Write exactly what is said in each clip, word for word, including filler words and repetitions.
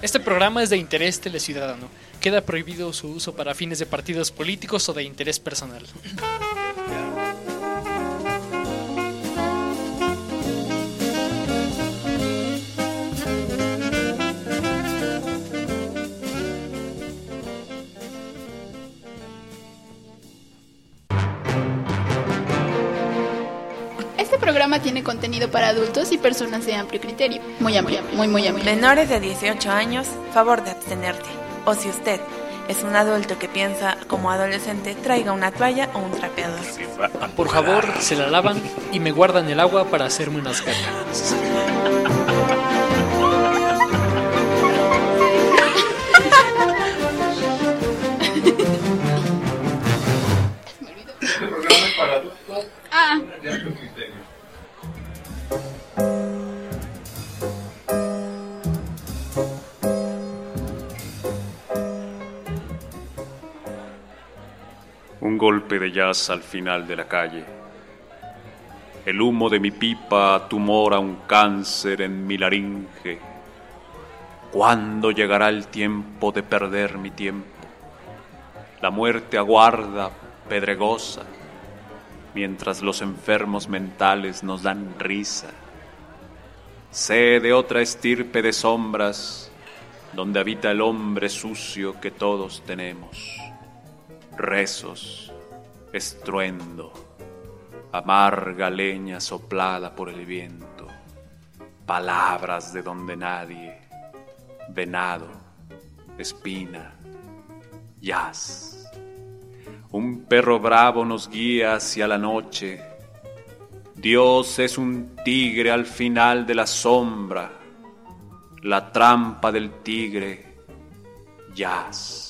Este programa es de interés teleciudadano. Queda prohibido su uso para fines de partidos políticos o de interés personal. Este programa tiene contenido para adultos y personas de amplio criterio. Muy amplio, muy, muy amplio. Menores de dieciocho años, favor de abstenerte. O si usted es un adulto que piensa como adolescente, traiga una toalla o un trapeador. Por favor, se la lavan y me guardan el agua para hacerme unas catas. Ah. Un golpe de jazz al final de la calle. El humo de mi pipa tumora un cáncer en mi laringe. ¿Cuándo llegará el tiempo de perder mi tiempo? La muerte aguarda, pedregosa, mientras los enfermos mentales nos dan risa. Sé de otra estirpe de sombras, donde habita el hombre sucio que todos tenemos. Rezos, estruendo, amarga leña soplada por el viento, palabras de donde nadie, venado, espina, jazz. Un perro bravo nos guía hacia la noche. Dios es un tigre al final de la sombra. La trampa del tigre, jazz.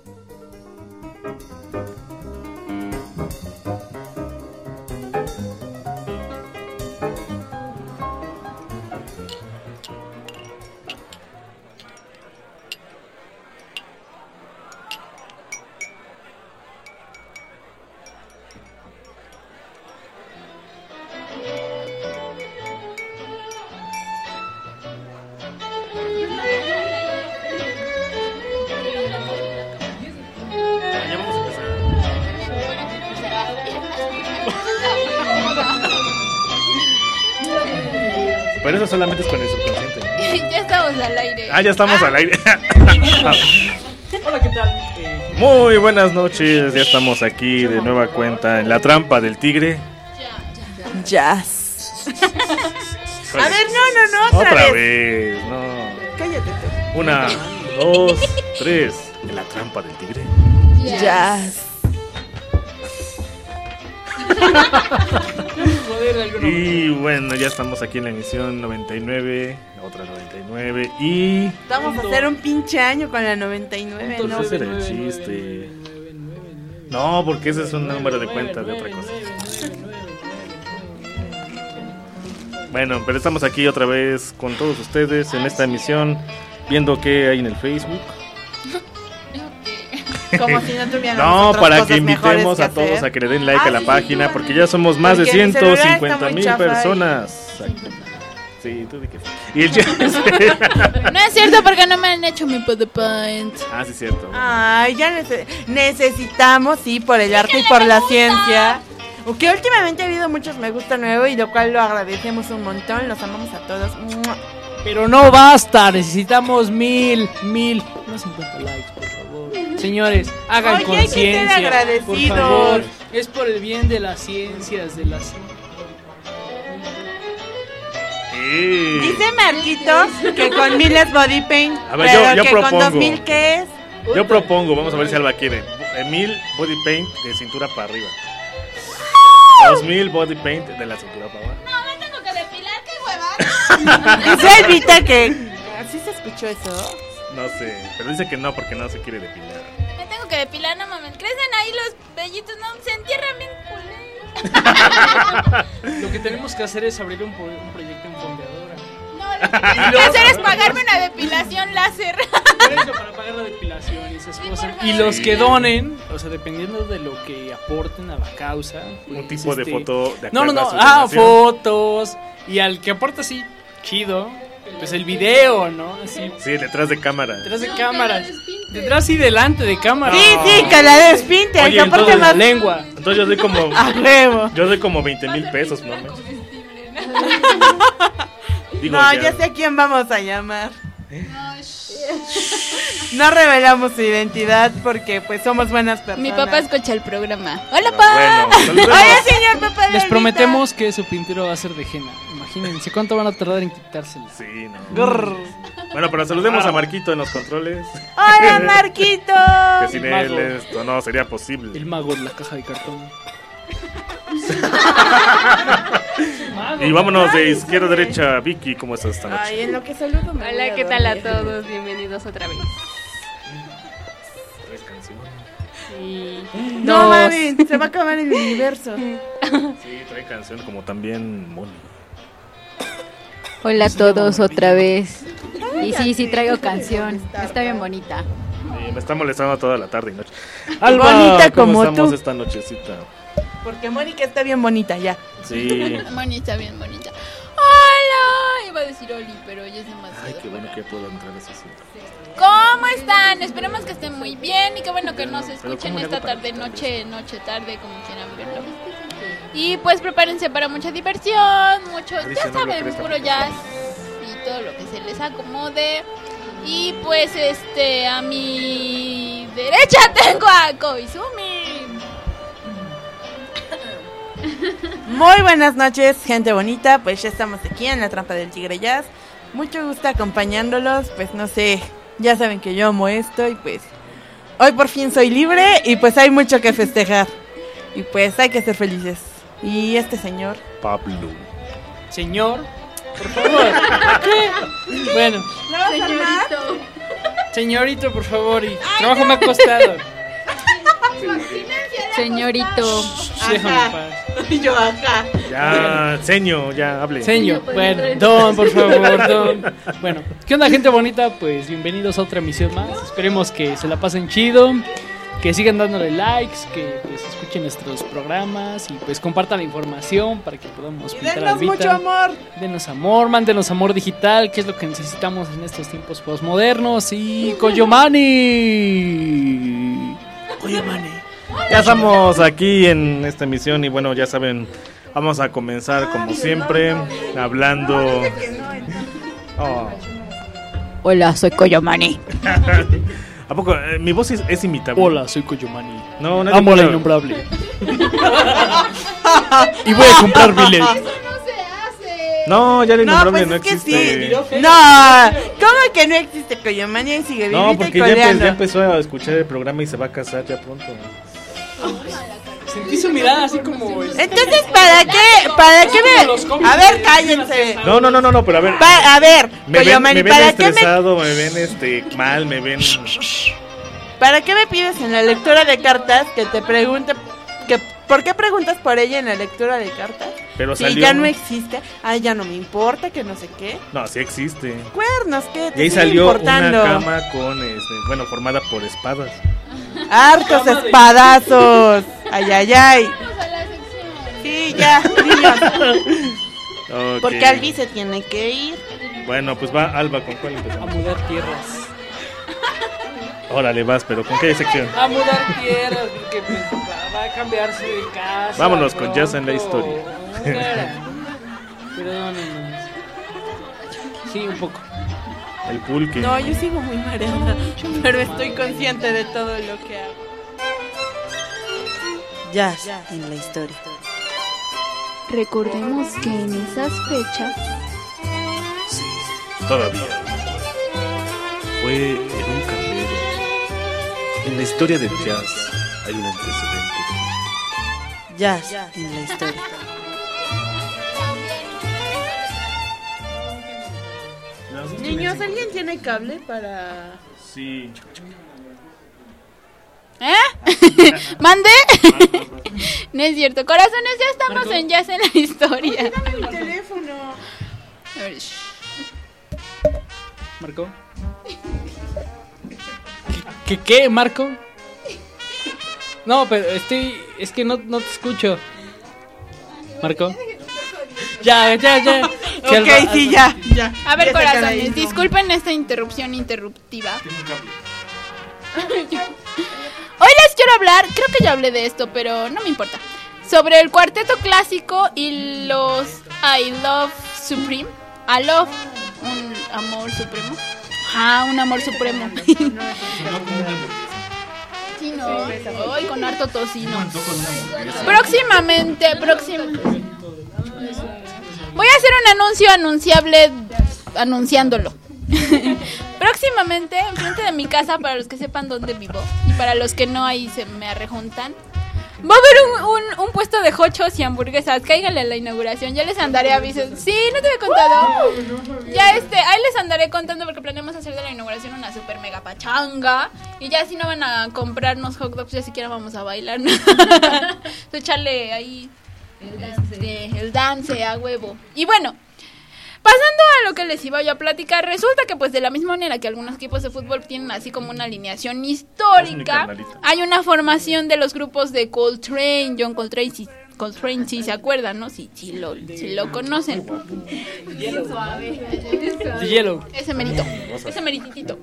Pero eso solamente es con el subconsciente. Ya estamos al aire. Ah, ya estamos al aire. Hola, ¿qué tal? Eh, Muy buenas noches, ya estamos aquí de nueva cuenta en la trampa del tigre. Jazz. A ver, no, no, no, otra, Otra vez. vez, no. Cállate tú. Una, dos, tres. En la trampa del tigre. Jazz. Y bueno, ya estamos aquí en la emisión noventa y nueve, otra noventa y nueve y... Vamos a hacer un pinche año con la noventa y nueve, ¿no? Ese era el chiste. No, porque ese es un número de cuenta de otra cosa. Bueno, pero estamos aquí otra vez con todos ustedes en esta emisión, viendo qué hay en el Facebook. Como si no tuviéramos No, otras para cosas que invitemos mejores a que todos hacer. a que le den like Ah, a la sí, página, tú, porque ya somos más de porque mi ciento celular está cincuenta muy mil chafa y- personas. Sí, tú di que sí. Y el chiste- No es cierto porque no me han hecho mi PowerPoint. Ah, sí, cierto. Ay, ya nece- necesitamos, sí, por el arte y por la ciencia. Que últimamente ha habido muchos me gusta nuevo y lo cual lo agradecemos un montón. Los amamos a todos. ¡Mua! Pero no basta, necesitamos mil, mil, no cincuenta likes, por favor. Señores, hagan Oye, hay que ser conciencia, por agradecidos. favor. Es por el bien de las ciencias, de las... Sí. Dice Marquitos que con mil es body paint. A ver, pero yo- yo que propongo. con dos mil, ¿qué es? Yo propongo, vamos a ver si Alba quiere. Mil body paint de cintura para arriba. Dos mil body paint de la cintura para abajo. No, me tengo que depilar, qué hueva. Dice Elvita que... ¿Sí se escuchó eso? No sé, pero dice que no porque no se quiere depilar. Me tengo que depilar, no mames. Crecen ahí los vellitos, no, se entierran bien culé. Lo que tenemos que hacer es abrir un, pro- un proyecto en fondeadora. No, lo que tengo que hacer es pagarme una depilación láser. Por eso, para pagar la depilación y esas cosas. Y los que donen, o sea, dependiendo de lo que aporten a la causa. Pues, Un tipo de este, foto de No, no, acuerdo no. a su Ah, donación. fotos. Y al que aporta así, chido. pues el video, ¿no? Así, Sí, detrás de cámara. detrás de cámaras. Detrás y delante de cámaras. Sí, sí, que la despinte, Oye, que aporte entonces, más Lengua. Entonces yo doy como. a huevo. Yo doy como veinte mil pesos, ¿no? Digo, No, ya sé a quién vamos a llamar. No revelamos su identidad porque pues somos buenas personas. Mi papá escucha el programa. ¡Hola, Pero papá! bueno, saludemos. Oye, señor papá de Les Alvita. prometemos que su pintero va a ser de henna. Imagínense cuánto van a tardar en quitárselo. Sí, no. Grrr. Bueno, pero saludemos a Marquito en los controles. Hola, Marquito. Que sin El él mago. esto no sería posible. El mago de la caja de cartón. Y vámonos de izquierda a derecha. Vicky, ¿cómo estás esta noche? Ay, en lo que saludo me voy Hola, a ¿qué tal a dormir. todos? Bienvenidos otra vez. ¿Traes canción? Sí. No Dos. mames, se va a acabar el universo. Sí, trae canción como también Moni. Hola a todos otra vez. Y sí, sí Cállate, traigo deja de canción. molestar. Está bien bonita. Sí, me está molestando toda la tarde y noche. Bonita ¿cómo como estamos tú. esta nochecita? Porque Mónica está bien bonita ya. Sí. Bonita, bien bonita. Hola. Iba a decir Oli, pero ella es demasiado. Ay, qué bueno que ya puedo entrar a ese sitio. ¿Cómo están? Esperemos que estén muy bien y qué bueno que nos Pero escuchen ¿cómo le esta hago para tarde, quitarle noche, noche, tarde, como quieran verlo. Y pues prepárense para mucha diversión, mucho, Dice, ya no lo saben, crees, puro tampoco. jazz y todo lo que se les acomode. Y pues este, a mi derecha tengo a Koizumi. Muy buenas noches, gente bonita. Pues ya estamos aquí en la trampa del Tigre Jazz. Mucho gusto acompañándolos. Pues no sé, ya saben que yo amo esto y pues hoy por fin soy libre y pues hay mucho que festejar. Y pues hay que ser felices. Y este señor. Pablo. Señor, por favor. ¿Qué? Bueno, Señorito. señorito, por favor. Y trabajo me ha costado. Señorito. Déjame en paz. Y yo acá. Ya, seño, ya hable. Señor, bueno, Don, por favor, Don. Bueno, ¿qué onda, gente bonita? Pues bienvenidos a otra emisión más. Esperemos que se la pasen chido, que sigan dándole likes, que pues escuchen nuestros programas y pues compartan la información para que podamos Y pintar denos Alvita. mucho amor. Denos amor, mándenos amor digital, que es lo que necesitamos en estos tiempos postmodernos. Y Koyomani. Koyomani. Ya estamos aquí en esta emisión y bueno, ya saben, vamos a comenzar como siempre hablando. Oh. Hola, soy Koyomani. ¿A poco? Eh, mi voz es, es imitable. Hola, soy Koyomani. No, no Amo la no. innombrable. Y voy a comprar billets. No se hace. No, ya la No, innombrable pues no es que existe. sí. No, ¿cómo que no existe Coyomania y sigue vivita No, y porque ya, empe- coleando? ya empezó a escuchar el programa y se va a casar ya pronto. Sentí su mirada así como. Entonces, ¿para qué? ¿Para qué me...? A ver, cállense. No, no, no, no, no, pero a ver. Pa- a ver, Me ven, Coyomani, me ven ¿para qué me... estresado, me ven este mal, me ven. ¿Para qué me pides en la lectura de cartas que te pregunte... Que, ¿Por qué preguntas por ella en la lectura de cartas? Pero Si salió. ya no existe, ay, ya no me importa, que no sé qué. No, sí existe. Cuernos, ¿qué? Y Te ahí sigue salió importando. una cama con, este, bueno, formada por espadas. Hartos espadazos. Ay, ay, ay. Vamos a la sección. Sí, ya, niños. Ok. Porque Albi se tiene que ir. Bueno, pues va Alba, ¿con cuál A empezamos? mudar tierras. Órale, vas, pero ¿con qué sección? A mudar tierras, porque pues, va a cambiarse de casa. Vámonos con pronto. Jazz en la historia. Perdónenos. Sí, un poco. El pulque. No, yo sigo muy mareada, pero estoy consciente de todo lo que hago. Jazz en la historia. Recordemos que en esas fechas Todavía. Fue en un café. En la historia del jazz hay un antecedente. Jazz en la historia. Niños, ¿alguien tiene cable para...? Sí. ¿Eh? ¿Mande? No es cierto. Corazones, ya estamos en Jazz en la historia. Mi teléfono. A ver, shh. ¿Marco? ¿Qué, qué, qué, Marco? No, pero estoy... Es que no, no te escucho. ¿Marco? Ya, ya, ya. Que Ok, Alba- sí, Alba- ya, ya. A ver, Ya se acaba corazones, ahí. disculpen esta interrupción interruptiva. Hoy les quiero hablar, creo que ya hablé de esto, pero no me importa. Sobre el cuarteto clásico y los I Love Supreme. I Love, un amor supremo. Ah, un amor supremo. Sí, no. Hoy con harto tocino. Próximamente, próxima. Voy a hacer un anuncio anunciable anunciándolo. Próximamente, enfrente de mi casa, para los que sepan dónde vivo y para los que no, ahí se me arrejuntan, va a haber un, un, un puesto de hochos y hamburguesas. Cáiganle a la inauguración, ya les andaré avisando. Sí, no te había contado. Ya este, ahí les andaré contando porque planeamos hacer de la inauguración una super mega pachanga. Y ya si no van a comprarnos hot dogs, ya siquiera vamos a bailar. Echarle ahí el dance. el dance a huevo. Y bueno, pasando a lo que les iba yo a platicar, resulta que pues de la misma manera que algunos equipos de fútbol tienen así como una alineación histórica, hay una formación de los grupos de Coltrane, John Coltrane, si, Coltrane, si se acuerdan, ¿no? Si, si, lo, si lo conocen. The Yellow. Ese merito, ese merititito.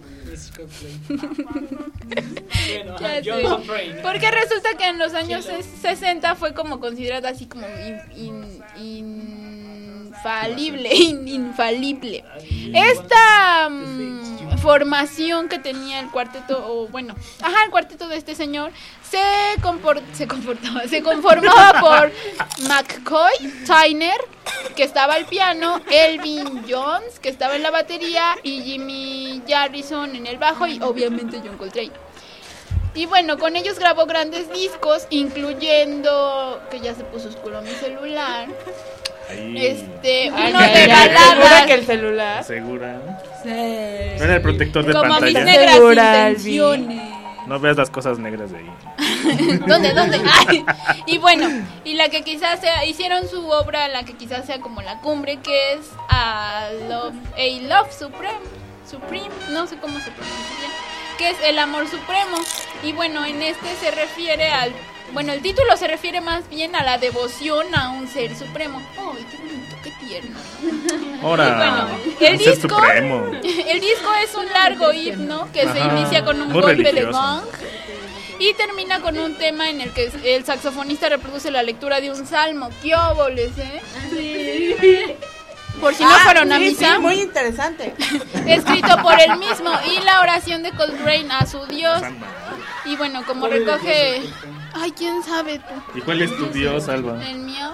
Ya sé. Porque resulta que en los años sesenta fue como considerada así como in, in, infalible, in, infalible. Esta um, formación que tenía el cuarteto, o bueno, ajá, el cuarteto de este señor se comport, se comportaba, se conformaba por McCoy Tyner, que estaba al piano, Elvin Jones, que estaba en la batería, y Jimmy Garrison en el bajo, y obviamente John Coltrane. Y bueno, con ellos grabó grandes discos, incluyendo, que ya se puso oscuro mi celular, Ahí. este, Ay, uno ya, de ya, ¿segura baladas, que el celular? ¿Segura? Sí. No era el protector de como mis pantalla. negras Segura, intenciones. No veas las cosas negras de ahí. ¿Dónde, dónde? Ay, y bueno, y la que quizás sea, hicieron su obra, la que quizás sea como la cumbre, que es A Love, A Love Supreme, Supreme, no sé cómo se pronuncia, que es El Amor Supremo. Y bueno, en este se refiere al, bueno, el título se refiere más bien a la devoción a un ser supremo. ¡Ay, qué bonito, qué tierno! Ahora, Y bueno, el un ser disco, supremo. el disco es un largo himno que se Ajá, inicia con un muy golpe religioso. de gong y termina con un tema en el que el saxofonista reproduce la lectura de un salmo. ¡Qué óboles, eh! Por si no Ah, fueron a sí, misa, sí, muy interesante. escrito por él mismo, y la oración de Coltrane a su Dios. Y bueno, como recoge... Ay, ¿quién sabe tú? ¿Y cuál es tu Dios, Alba? ¿El mío?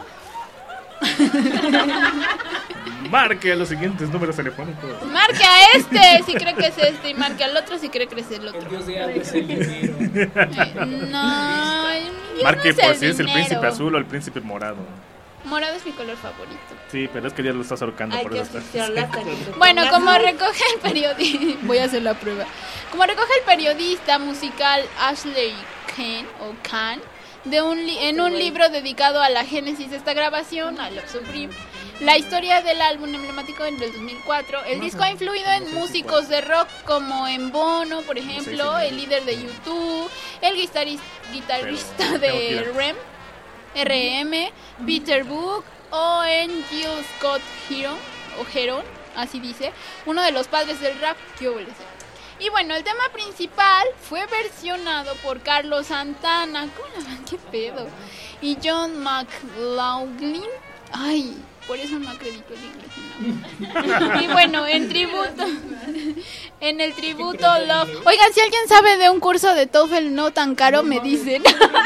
Marque a los siguientes números telefónicos. Marque a este si cree que es este, y marque al otro si cree que es el otro. Dios de Alba es el dinero. Eh, no, el mío Marque no es por el si es el dinero. príncipe azul o el príncipe morado. Morado es mi color favorito. Sí, pero es que ya lo estás ahorcando, Hay por que eso está. asfixiarla hasta que te Bueno, pongas- como recoge el periodista, voy a hacer la prueba. Como recoge el periodista musical Ashley Kahn o Kahn de un li- en un libro dedicado a la génesis de esta grabación, I Love Supreme, la historia del álbum emblemático en el dos mil cuatro. El disco ha influido en músicos de rock como en Bono, por ejemplo, el líder de YouTube, el guitaris- guitarrista Pero tengo que ir de a- R E M, R M, Peter Buck, o en Gil Scott Heron, o Heron, así dice, uno de los padres del rap. ¿Qué obedece? Y bueno, el tema principal fue versionado por Carlos Santana. ¿Cómo la van? ¿Qué pedo? Y John McLaughlin. Ay, por eso no acredito el inglés. No. Y bueno, en tributo, en el tributo Love. Oigan, si alguien sabe de un curso de TOEFL no tan caro, me dicen.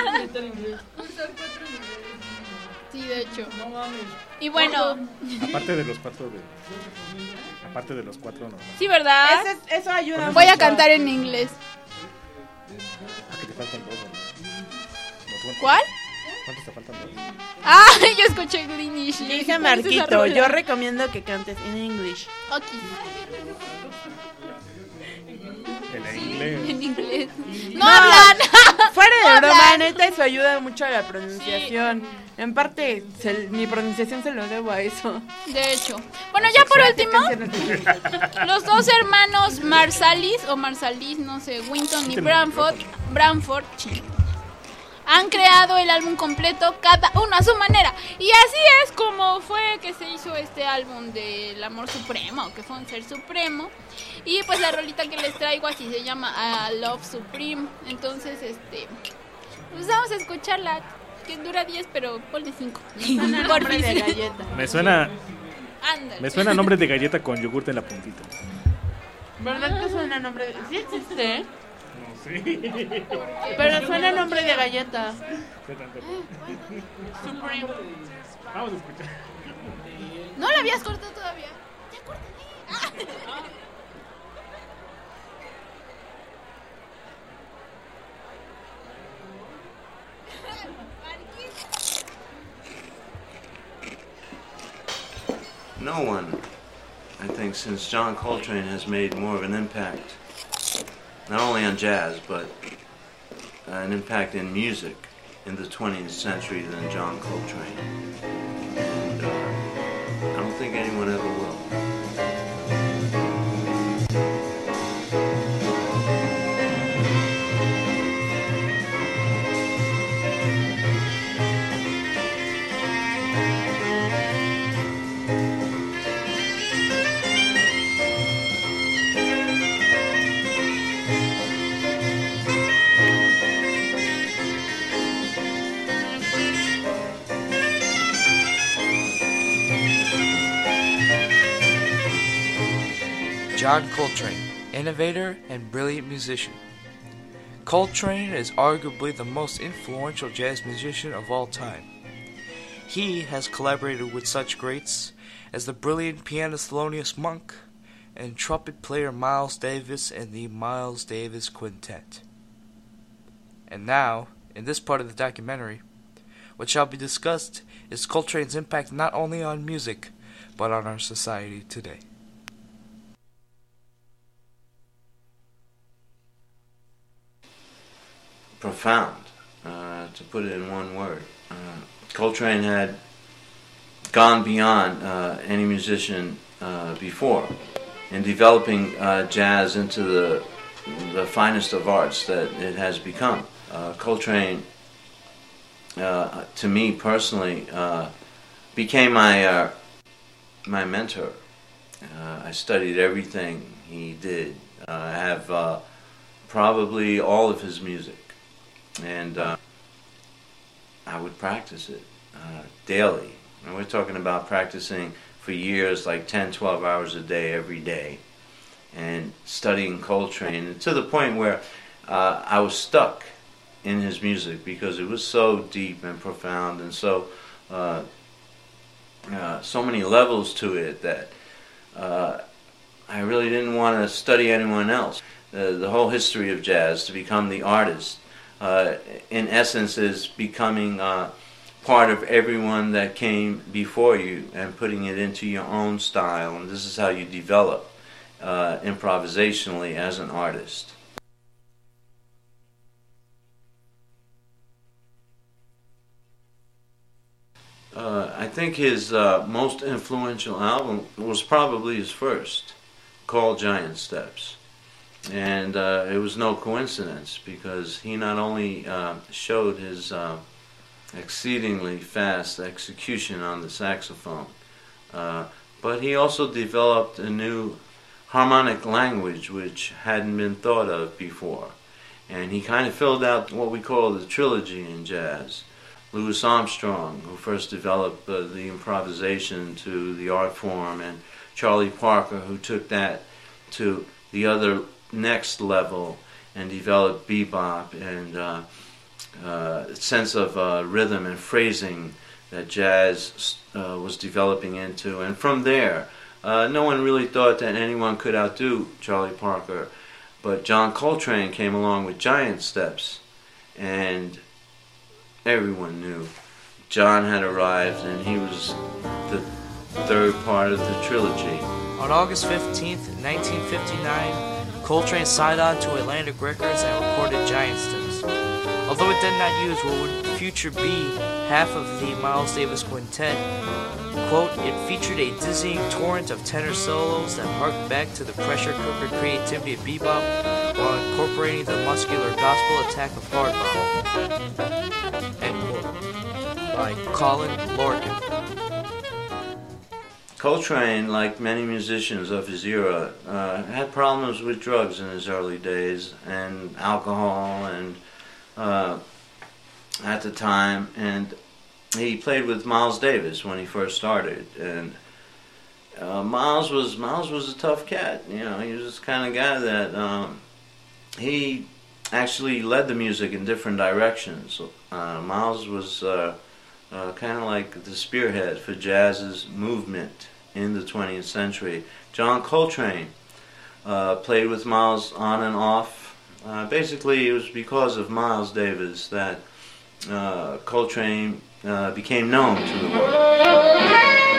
Sí, de hecho. Y bueno, Aparte de los cuatro de. Aparte de los cuatro, no. sí, ¿verdad? Eso, es- eso ayuda Voy a mucho. cantar en inglés. Ah, que te faltan dos, ¿no? ¿No cuántos- ¿Cuál? ¿Cuántos te faltan dos? Ah, yo escuché Greenish. Dice Marquito, yo recomiendo que cantes en English. Ok, En inglés. en inglés. No, hablan. Fuera de Hablan. broma, neta, eso ayuda mucho a la pronunciación. En parte, se- mi pronunciación se lo debo a eso. De hecho. Bueno, ya por último, los dos hermanos Marsalis o Marsalis, no sé, Winton y Branford, Branford, sí. han creado el álbum completo, cada uno a su manera. Y así es como fue que se hizo este álbum del amor supremo, que fue un ser supremo. Y pues la rolita que les traigo así se llama uh, Love Supreme. Entonces, este, pues vamos a escucharla, que dura diez, pero ponle cinco. Por de fin. galleta. Me suena, Ándale. me suena nombre de galleta con yogurte en la puntita. ¿Verdad que suena nombre de... Sí existe, ¿eh? No sé. Pero suena nombre de galleta. Supreme. Vamos a escuchar. No la habías cortado todavía. Ya córtale. No one, I think, since John Coltrane has made more of an impact, not only on jazz, but uh, an impact in music in the twentieth century than John Coltrane. And uh, I don't think anyone ever will. John Coltrane, innovator and brilliant musician. Coltrane is arguably the most influential jazz musician of all time. He has collaborated with such greats as the brilliant pianist Thelonious Monk and trumpet player Miles Davis and the Miles Davis Quintet. And now, in this part of the documentary, what shall be discussed is Coltrane's impact not only on music, but on our society today. Profound, uh, to put it in one word. Uh, Coltrane had gone beyond uh, any musician uh, before in developing uh, jazz into the the finest of arts that it has become. Uh, Coltrane, uh, to me personally, uh, became my uh, my mentor. Uh, I studied everything he did. Uh, I have uh, probably all of his music. And uh, I would practice it uh, daily. And we're talking about practicing for years, like ten, twelve hours a day, every day, and studying Coltrane, and to the point where uh, I was stuck in his music because it was so deep and profound, and so uh, uh, so many levels to it that uh, I really didn't want to study anyone else. Uh, the whole history of jazz, to become the artist, Uh, in essence, is becoming uh, part of everyone that came before you and putting it into your own style. And this is how you develop uh, improvisationally as an artist. Uh, I think his uh, most influential album was probably his first, called Giant Steps. And uh, it was no coincidence, because he not only uh, showed his uh, exceedingly fast execution on the saxophone, uh, but he also developed a new harmonic language which hadn't been thought of before. And he kind of filled out what we call the trilogy in jazz. Louis Armstrong, who first developed uh, the improvisation to the art form, and Charlie Parker, who took that to the other next level and developed bebop and uh, uh, sense of uh, rhythm and phrasing that jazz uh, was developing into. And from there, uh, no one really thought that anyone could outdo Charlie Parker, but John Coltrane came along with Giant Steps, and everyone knew John had arrived, and he was the third part of the trilogy. On August fifteenth, nineteen fifty-nine, Coltrane signed on to Atlantic Records and recorded Giant Steps. Although it did not use what would in future be half of the Miles Davis Quintet, quote, it featured a dizzying torrent of tenor solos that harked back to the pressure cooker creativity of bebop while incorporating the muscular gospel attack of hard bop. by Colin Lorcan. Coltrane, like many musicians of his era, uh, had problems with drugs in his early days and alcohol and uh, at the time, and he played with Miles Davis when he first started, and uh, Miles was Miles was a tough cat. You know, he was the kind of guy that um, he actually led the music in different directions. Uh, Miles was uh, uh, kind of like the spearhead for jazz's movement in the twentieth century. John Coltrane uh, played with Miles on and off. Uh, basically, it was because of Miles Davis that uh, Coltrane uh, became known to the world.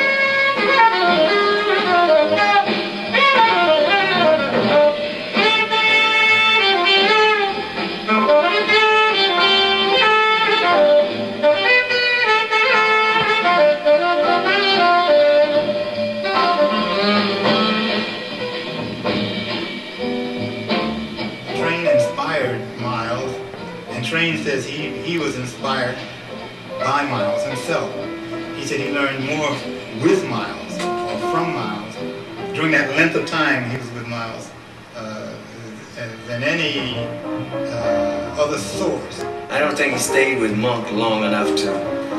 Train says he, he was inspired by Miles himself. He said he learned more with Miles, or from Miles, during that length of time he was with Miles, uh, than any uh, other source. I don't think he stayed with Monk long enough to,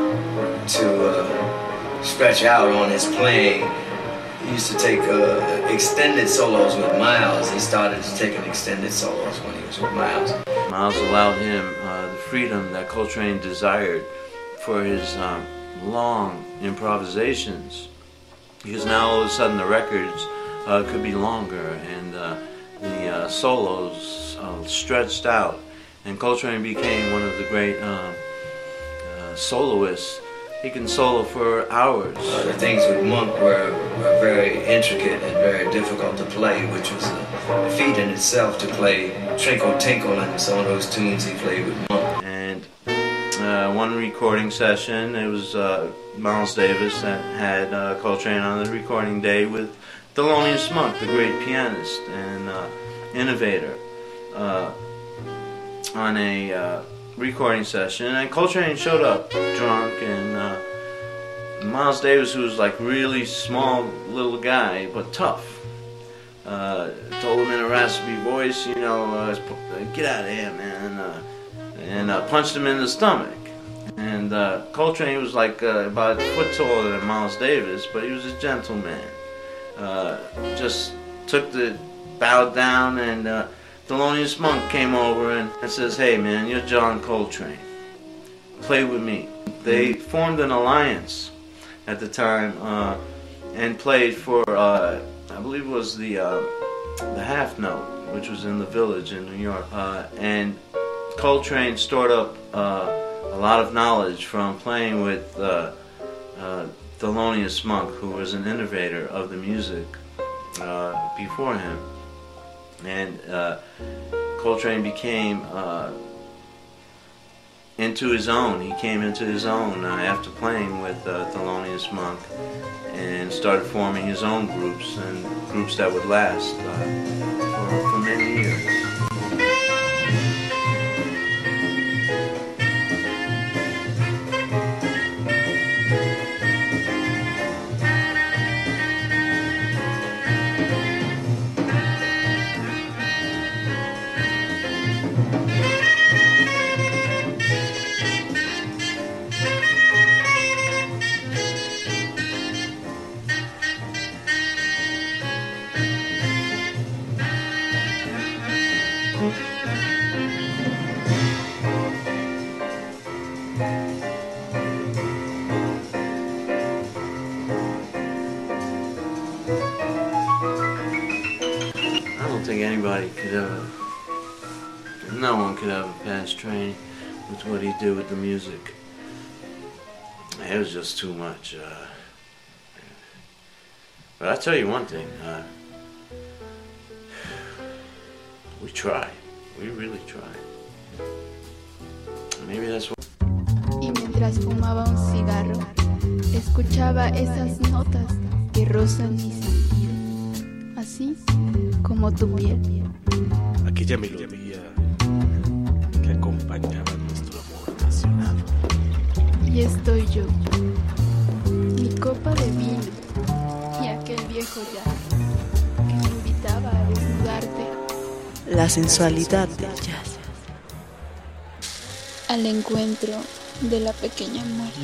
to uh, stretch out on his playing. He used to take uh, extended solos with Miles. He started to take an extended solos when he was with Miles. Miles allowed him uh, the freedom that Coltrane desired for his um, long improvisations, because now all of a sudden the records uh, could be longer and uh, the uh, solos uh, stretched out, and Coltrane became one of the great um, uh, soloists. He can solo for hours. Uh, the things with Monk were, were very intricate and very difficult to play, which was a, a feat in itself to play Trinkle Tinkle and some of those tunes he played with Monk. And uh, one recording session, it was uh, Miles Davis that had uh, Coltrane on the recording day with Thelonious Monk, the great pianist and uh, innovator, uh, on a uh, recording session, and Coltrane showed up drunk, and uh, Miles Davis, who was like really small little guy but tough, uh, told him in a raspy voice, you know, uh, get out of here, man, uh, and uh, punched him in the stomach. And uh, Coltrane was like uh, about a foot taller than Miles Davis, but he was a gentleman. Uh, just took the bowed down, and uh, Thelonious Monk came over and, and says, hey man, you're John Coltrane. Play with me. They formed an alliance at the time uh, and played for, uh, I believe it was the, uh, the Half Note, which was in the Village in New York. Uh, and Coltrane stored up uh, a lot of knowledge from playing with uh, uh, Thelonious Monk, who was an innovator of the music uh, before him. And uh, Coltrane became uh, into his own. He came into his own uh, after playing with uh, Thelonious Monk, and started forming his own groups, and groups that would last uh, for, for many years. Anybody could ever, no one could ever pass Train with what he did with the music. It was just too much. Uh, but I'll tell you one thing, uh, we try, we really try. Maybe that's what. Y mientras fumaba un cigarro, escuchaba esas notas que rozan mi sentido, así como tu piel. Aquella melodía que acompañaba nuestro amor apasionado. Y Ahí estoy yo, mi copa de vino y aquel viejo jazz que me invitaba a desnudarte. La sensualidad del jazz. Al encuentro de la pequeña muerte.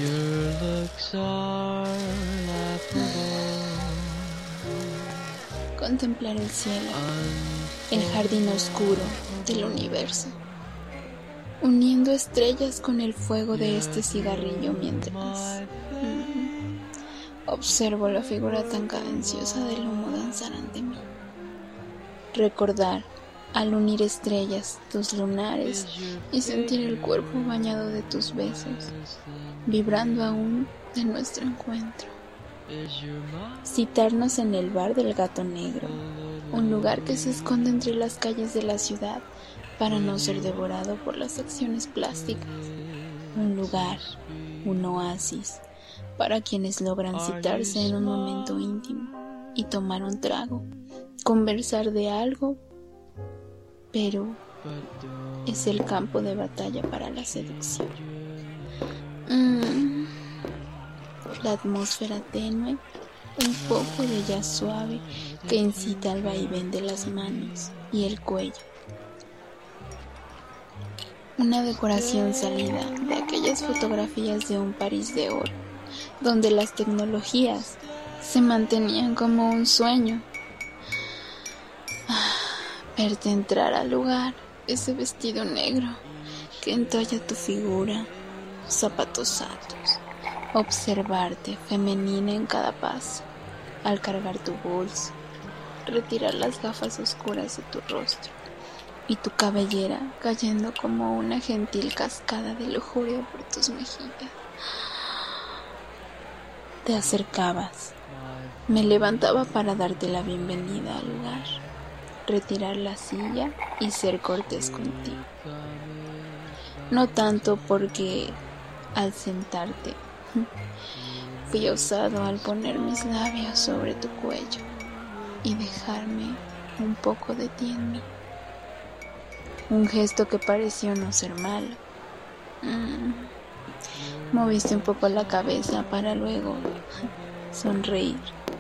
Contemplar el cielo, el jardín oscuro del universo, uniendo estrellas con el fuego de este cigarrillo mientras mm, observo la figura tan cadenciosa del humo danzar ante mí. Recordar, al unir estrellas, tus lunares y sentir el cuerpo bañado de tus besos, vibrando aún de nuestro encuentro. Citarnos en el bar del Gato Negro, un lugar que se esconde entre las calles de la ciudad para no ser devorado por las acciones plásticas. Un lugar, un oasis, para quienes logran citarse en un momento íntimo y tomar un trago, conversar de algo, pero es el campo de batalla para la seducción. Mm. La atmósfera tenue, un poco de jazz suave que incita al vaivén de las manos y el cuello. Una decoración salida de aquellas fotografías de un París de oro, donde las tecnologías se mantenían como un sueño. Ah, verte entrar al lugar, ese vestido negro que entolla tu figura, zapatos altos. Observarte femenina en cada paso, al cargar tu bolso, retirar las gafas oscuras de tu rostro y tu cabellera cayendo como una gentil cascada de lujuria por tus mejillas. Te acercabas, me levantaba para darte la bienvenida al lugar, retirar la silla y ser cortés contigo. No tanto porque al sentarte fui osado al poner mis labios sobre tu cuello y dejarme un poco de ti en mí. Un gesto que pareció no ser malo. Mm. Moviste un poco la cabeza para luego sonreír.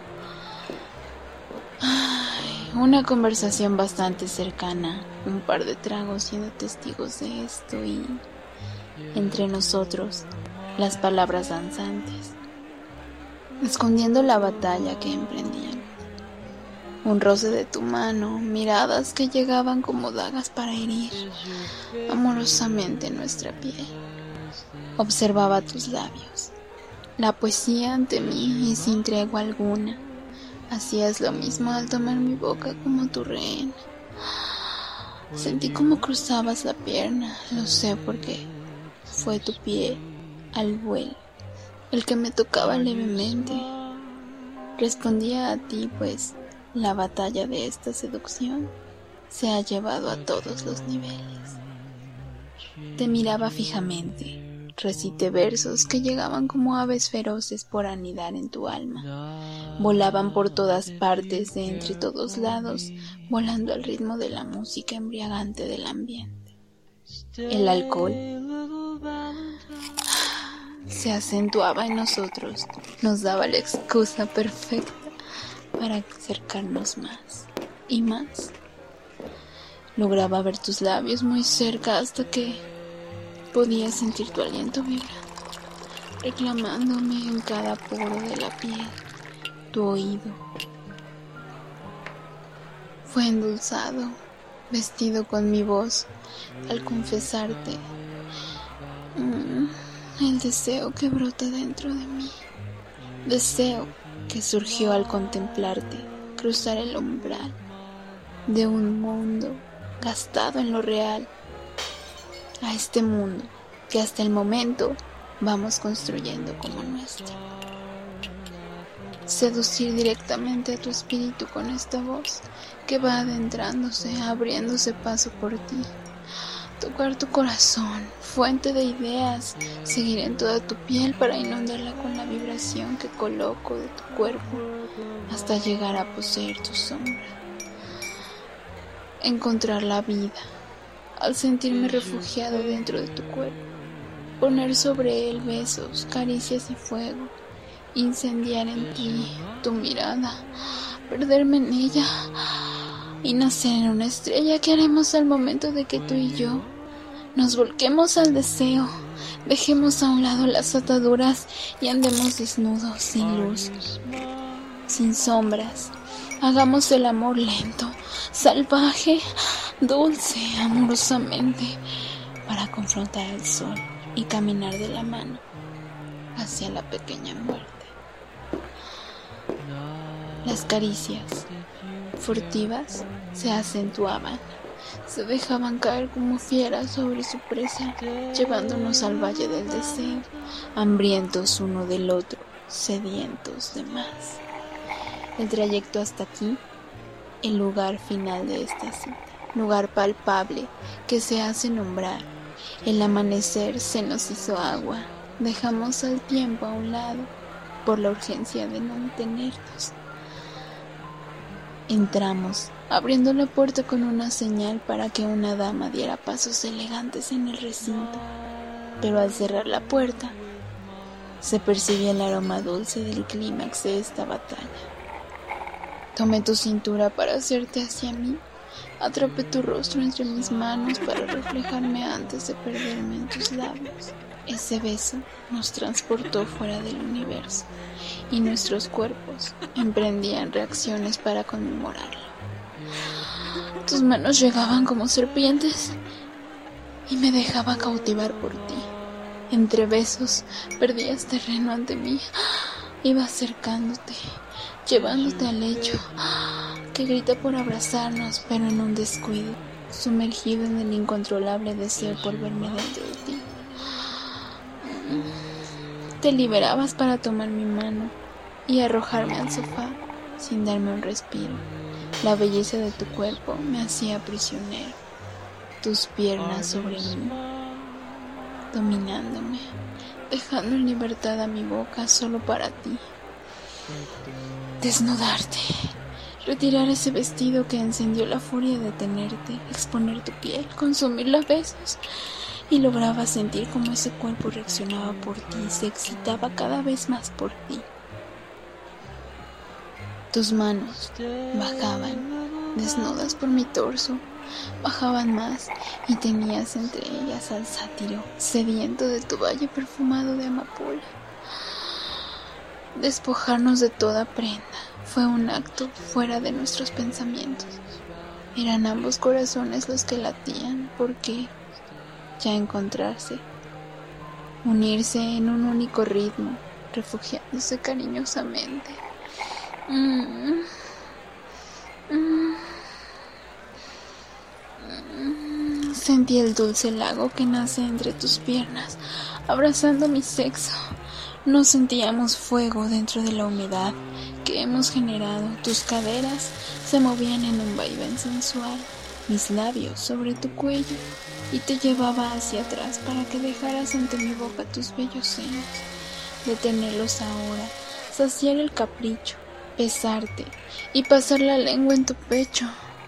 Ay, una conversación bastante cercana, un par de tragos siendo testigos de esto y entre nosotros las palabras danzantes, escondiendo la batalla que emprendían. Un roce de tu mano, miradas que llegaban como dagas para herir amorosamente nuestra piel. Observaba tus labios, la poesía ante mí y sin tregua alguna. Hacías lo mismo al tomar mi boca como tu rehén. Sentí como cruzabas la pierna, lo sé porque fue tu pie al vuelo el que me tocaba levemente. Respondía a ti, pues la batalla de esta seducción se ha llevado a todos los niveles. Te miraba fijamente, recité versos que llegaban como aves feroces por anidar en tu alma. Volaban por todas partes, de entre todos lados, volando al ritmo de la música embriagante del ambiente. El alcohol se acentuaba en nosotros, nos daba la excusa perfecta para acercarnos más y más. Lograba ver tus labios muy cerca hasta que podía sentir tu aliento vibrando, reclamándome en cada poro de la piel, tu oído. Fue endulzado, vestido con mi voz, al confesarte mmm, el deseo que brota dentro de mí, deseo que surgió al contemplarte, cruzar el umbral de un mundo gastado en lo real, a este mundo que hasta el momento vamos construyendo como nuestro. Seducir directamente a tu espíritu con esta voz que va adentrándose, abriéndose paso por ti. Tocar tu corazón, fuente de ideas, seguir en toda tu piel para inundarla con la vibración que coloco de tu cuerpo hasta llegar a poseer tu sombra. Encontrar la vida al sentirme refugiado dentro de tu cuerpo, poner sobre él besos, caricias y fuego, incendiar en ti tu mirada, perderme en ella y nacer en una estrella. ¿Qué haremos al momento de que tú y yo nos volquemos al deseo? Dejemos a un lado las ataduras y andemos desnudos, sin luz, sin sombras. Hagamos el amor lento, salvaje, dulce, amorosamente, para confrontar al sol y caminar de la mano hacia la pequeña muerte. Las caricias furtivas se acentuaban, se dejaban caer como fieras sobre su presa, llevándonos al valle del deseo, hambrientos uno del otro, sedientos de más. El trayecto hasta aquí, el lugar final de esta cita, lugar palpable que se hace nombrar. El amanecer se nos hizo agua, dejamos al tiempo a un lado por la urgencia de no detenernos. Entramos, abriendo la puerta con una señal para que una dama diera pasos elegantes en el recinto, pero al cerrar la puerta se percibía el aroma dulce del clímax de esta batalla. Tomé tu cintura para hacerte hacia mí, atrapé tu rostro entre mis manos para reflejarme antes de perderme en tus labios. Ese beso nos transportó fuera del universo y nuestros cuerpos emprendían reacciones para conmemorarlo. Tus manos llegaban como serpientes y me dejaba cautivar por ti. Entre besos perdías terreno ante mí. Iba acercándote, llevándote al lecho, que grita por abrazarnos, pero en un descuido, sumergido en el incontrolable deseo por verme dentro de ti. Te liberabas para tomar mi mano y arrojarme al sofá sin darme un respiro. La belleza de tu cuerpo me hacía prisionero, tus piernas sobre mí, dominándome, dejando en libertad a mi boca solo para ti. Desnudarte, retirar ese vestido que encendió la furia de tenerte, exponer tu piel, consumirla a besos, y lograba sentir cómo ese cuerpo reaccionaba por ti, se excitaba cada vez más por ti. Tus manos bajaban, desnudas por mi torso, bajaban más y tenías entre ellas al sátiro, sediento de tu valle perfumado de amapola. Despojarnos de toda prenda fue un acto fuera de nuestros pensamientos. Eran ambos corazones los que latían, porque ya encontrarse, unirse en un único ritmo, refugiándose cariñosamente. Mm. Mm. Mm. Sentí el dulce lago que nace entre tus piernas, abrazando mi sexo. No sentíamos fuego dentro de la humedad que hemos generado. Tus caderas se movían en un vaivén sensual, mis labios sobre tu cuello, y te llevaba hacia atrás para que dejaras ante mi boca tus bellos senos, detenerlos ahora, saciar el capricho, besarte y pasar la lengua en tu pecho.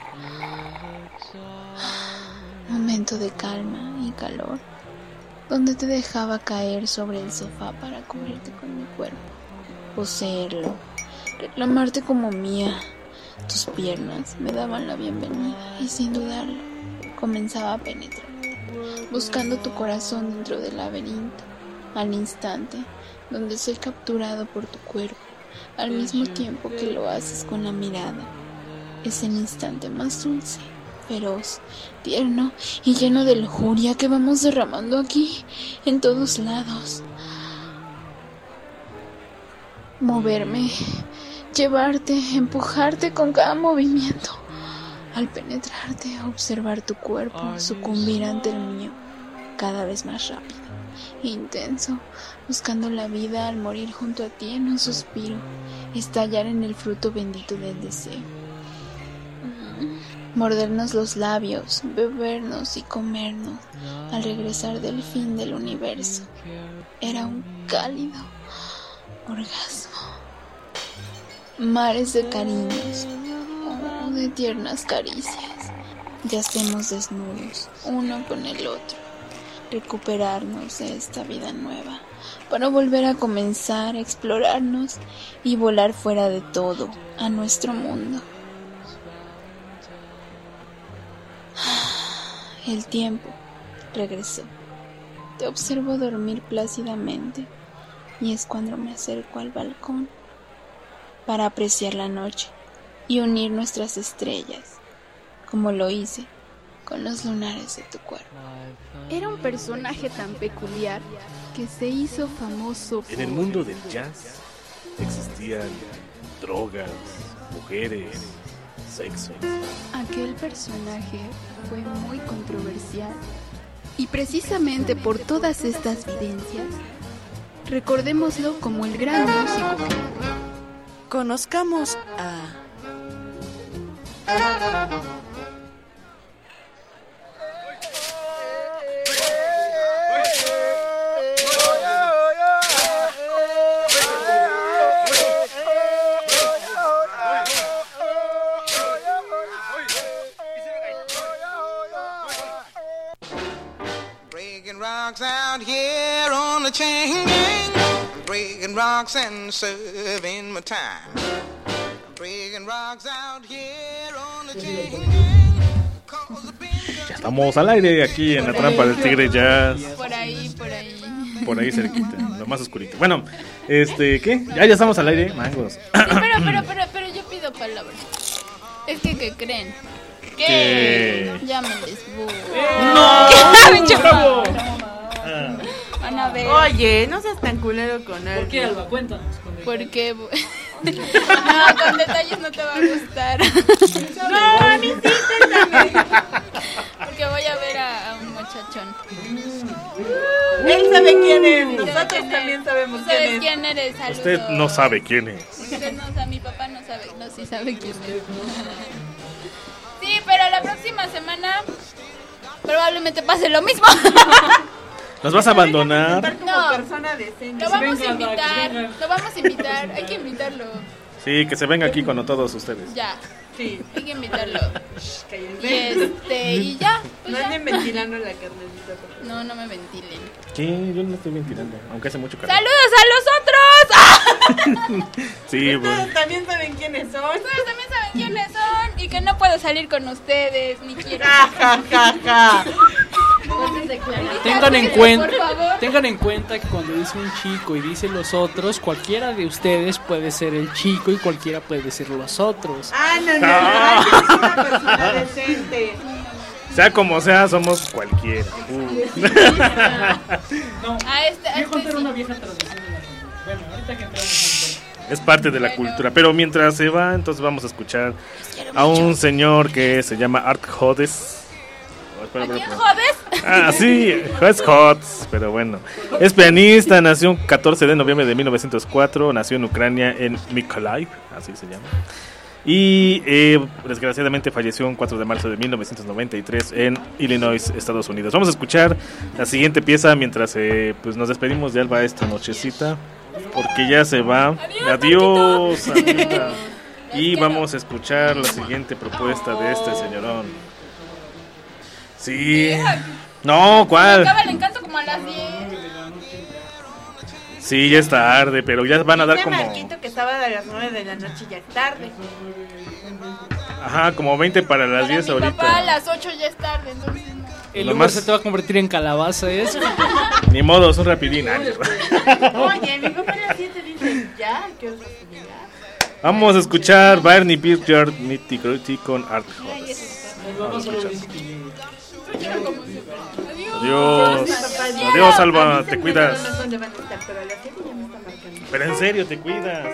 Momento de calma y calor, donde te dejaba caer sobre el sofá para cubrirte con mi cuerpo, poseerlo, reclamarte como mía. Tus piernas me daban la bienvenida y sin dudarlo comenzaba a penetrar, buscando tu corazón dentro del laberinto, al instante donde soy capturado por tu cuerpo, al mismo tiempo que lo haces con la mirada. Es el instante más dulce, feroz, tierno y lleno de lujuria que vamos derramando aquí, en todos lados. Moverme, llevarte, empujarte con cada movimiento. Al penetrarte, observar tu cuerpo sucumbir ante el mío, cada vez más rápido, intenso, buscando la vida al morir junto a ti en un suspiro, estallar en el fruto bendito del deseo. Mordernos los labios, bebernos y comernos, al regresar del fin del universo. Era un cálido orgasmo. Mares de cariños, oh, de tiernas caricias. Yacemos desnudos, uno con el otro, recuperarnos de esta vida nueva, para volver a comenzar a explorarnos y volar fuera de todo a nuestro mundo. El tiempo regresó. Te observo dormir plácidamente y es cuando me acerco al balcón para apreciar la noche y unir nuestras estrellas, como lo hice con los lunares de tu cuerpo. Era un personaje tan peculiar que se hizo famoso por... En el mundo del jazz existían drogas, mujeres, sexo. Aquel personaje fue muy controversial y precisamente por todas estas vivencias, recordémoslo como el gran músico que fue. Conozcamos a... Breaking rocks out here on the chain gang. Breaking rocks and serving my time. Breaking rocks out here on the chain gang. Ya estamos al aire aquí en la trampa del tigre jazz. Por ahí, por ahí. Por ahí cerquita, lo más oscurito. Bueno, este, ¿qué? Ya, ya estamos al aire, mangos. Sí, pero, pero, pero, pero yo pido palabras. Es que, ¿qué creen? ¿Qué? ¿Qué? Llámenles bu. ¡No! ¡Pinche ¡Bravo! Ah. Van a ver. Oye, no seas tan culero con él. ¿Por qué, Alba? Cuéntanos. Porque... no, con detalles no te va a gustar. No, a mí sí, cuéntame. Porque voy a ver a, a un muchachón. Él sabe quién es. Sabe Nosotros quién también es. sabemos ¿Tú quién sabes es. quién eres? Saludos. Usted no sabe quién es. Usted no sabe, mi papá no sabe. No, sí sabe quién es. Sí, pero la próxima semana probablemente pase lo mismo. ¿Nos vas a abandonar? No, persona decente. lo vamos a Venga, invitar. venga. Lo vamos a invitar. Hay que invitarlo. Sí, que se venga aquí con todos ustedes. Ya. Sí. Hay que invitarlo. Y este, y ya. Pues No ya. anden ventilando la carnelita. por favor. No, no me ventilen. Sí, yo no estoy ventilando, aunque hace mucho calor. ¡Saludos a los otros! Sí, Ustedes pues. también saben quiénes son. Ustedes también saben quiénes son. Y que no puedo salir con ustedes, ni quiero. Ja, ja, ja, ja. Tengan en Por cuenta, favor. tengan en cuenta que cuando dice un chico y dice los otros, cualquiera de ustedes puede ser el chico y cualquiera puede ser los otros. Ah, no, no, no. Ay, yo soy una persona decente. Sea como sea, somos cualquiera. Uh. No, A este, a yo conté este una sí. vieja tradición de la gente. Bueno, ahorita que entramos en... Es parte de la cultura. Pero mientras se va, entonces vamos a escuchar a un señor que se llama Art Hodes. Oh, espera, ¿A quién espera. jodes? Ah, sí, es Hot, pero bueno. Es pianista, nació el catorce de noviembre de mil novecientos cuatro, nació en Ucrania, en Mykolaiv, así se llama. Y eh, desgraciadamente falleció el cuatro de marzo de mil novecientos noventa y tres en Illinois, Estados Unidos. Vamos a escuchar la siguiente pieza mientras eh, pues nos despedimos de Alba esta nochecita, porque ya se va. Adiós, amiga. Y vamos a escuchar la siguiente propuesta de este señorón. Sí. No, ¿cuál? Acaba el encanto como a las diez. Sí, ya es tarde, pero ya van a dar Dice como... Marquito que estaba de las nueve de la noche, ya es tarde. Ajá, como veinte para las diez Mi papá a ahorita. las ocho ya es tarde, entonces no. El Lo Uber más- se te va a convertir en calabaza, ¿es? Ni modo, es un rapidín. Ay, Oye, mi papá a las siete dice, ya, ¿qué hora es ya? Vamos a escuchar Barney Birdyard, Nitty Gritty con Art Hodes. Vamos a escuchar. Adiós. Adiós, Alba, te cuidas. No sé dónde van a estar, pero a las siete ya me está marcando. Pero en serio, te cuidas.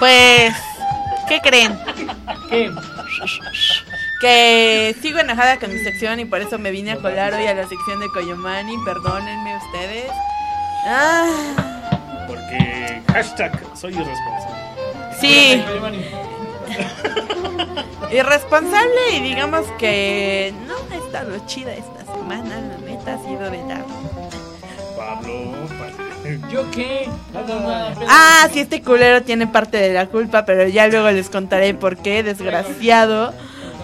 Pues, ¿qué creen? ¿Qué? Que sigo enojada con mi sección y por eso me vine a colar hoy a la sección de Koyomani. Perdónenme ustedes. Ah. Porque hashtag soy irresponsable. Sí. Irresponsable y digamos que no ha estado chida esta semana. La neta ha sido de la... Pablo, ¿yo qué? Nada, nada. Ah, sí, este culero tiene parte de la culpa, pero ya luego les contaré por qué, desgraciado.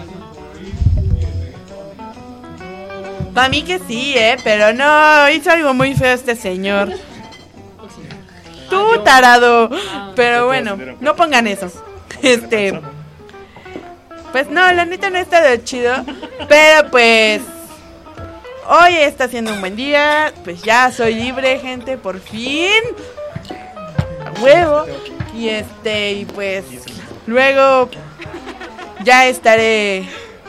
Para mí que sí, eh, pero no, hizo algo muy feo este señor. Tú, tarado. Pero bueno, no pongan eso. Este, pues no, la neta no está de chido, pero pues hoy está siendo un buen día, pues ya soy libre, gente, por fin. A huevo. Y este, y pues luego ya estaré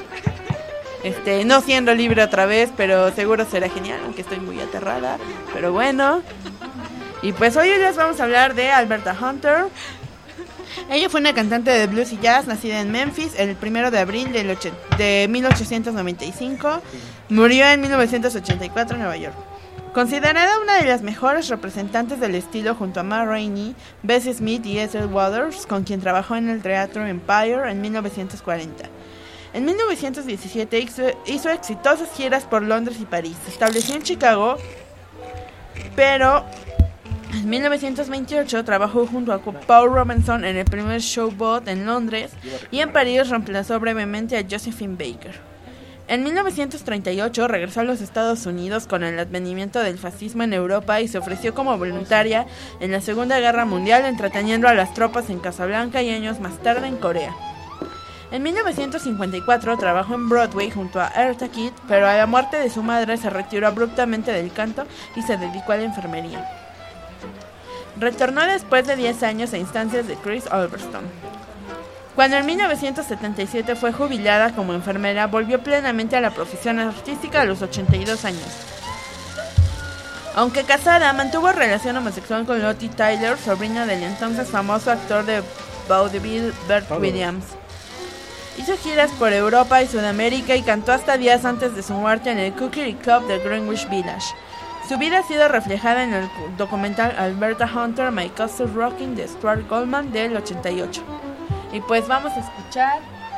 Este, no siendo libre otra vez, pero seguro será genial, aunque estoy muy aterrada. Pero bueno. Y pues hoy les vamos a hablar de Alberta Hunter. Ella fue una cantante de blues y jazz nacida en Memphis el primero de abril del och- de mil ochocientos noventa y cinco. Murió en mil novecientos ochenta y cuatro en Nueva York. Considerada una de las mejores representantes del estilo junto a Ma Rainey, Bessie Smith y Ethel Waters, con quien trabajó en el Teatro Empire en mil novecientos cuarenta. En mil novecientos diecisiete hizo, hizo exitosas giras por Londres y París. Se estableció en Chicago, pero en mil novecientos veintiocho trabajó junto a Paul Robinson en el primer Showboat en Londres y en París reemplazó brevemente a Josephine Baker. En mil novecientos treinta y ocho regresó a los Estados Unidos con el advenimiento del fascismo en Europa y se ofreció como voluntaria en la Segunda Guerra Mundial, entreteniendo a las tropas en Casablanca y años más tarde en Corea. En mil novecientos cincuenta y cuatro trabajó en Broadway junto a Eartha Kitt, pero a la muerte de su madre se retiró abruptamente del canto y se dedicó a la enfermería. Retornó después de diez años a instancias de Chris Alberston. Cuando en mil novecientos setenta y siete fue jubilada como enfermera, volvió plenamente a la profesión artística a los ochenta y dos años. Aunque casada, mantuvo relación homosexual con Lottie Tyler, sobrina del entonces famoso actor de vaudeville Bert Williams. Hizo giras por Europa y Sudamérica y cantó hasta días antes de su muerte en el Cookery Club de Greenwich Village. Su vida ha sido reflejada en el documental Alberta Hunter, My Castle Rocking de Stuart Goldman del ochenta y ocho. Y pues vamos a escuchar.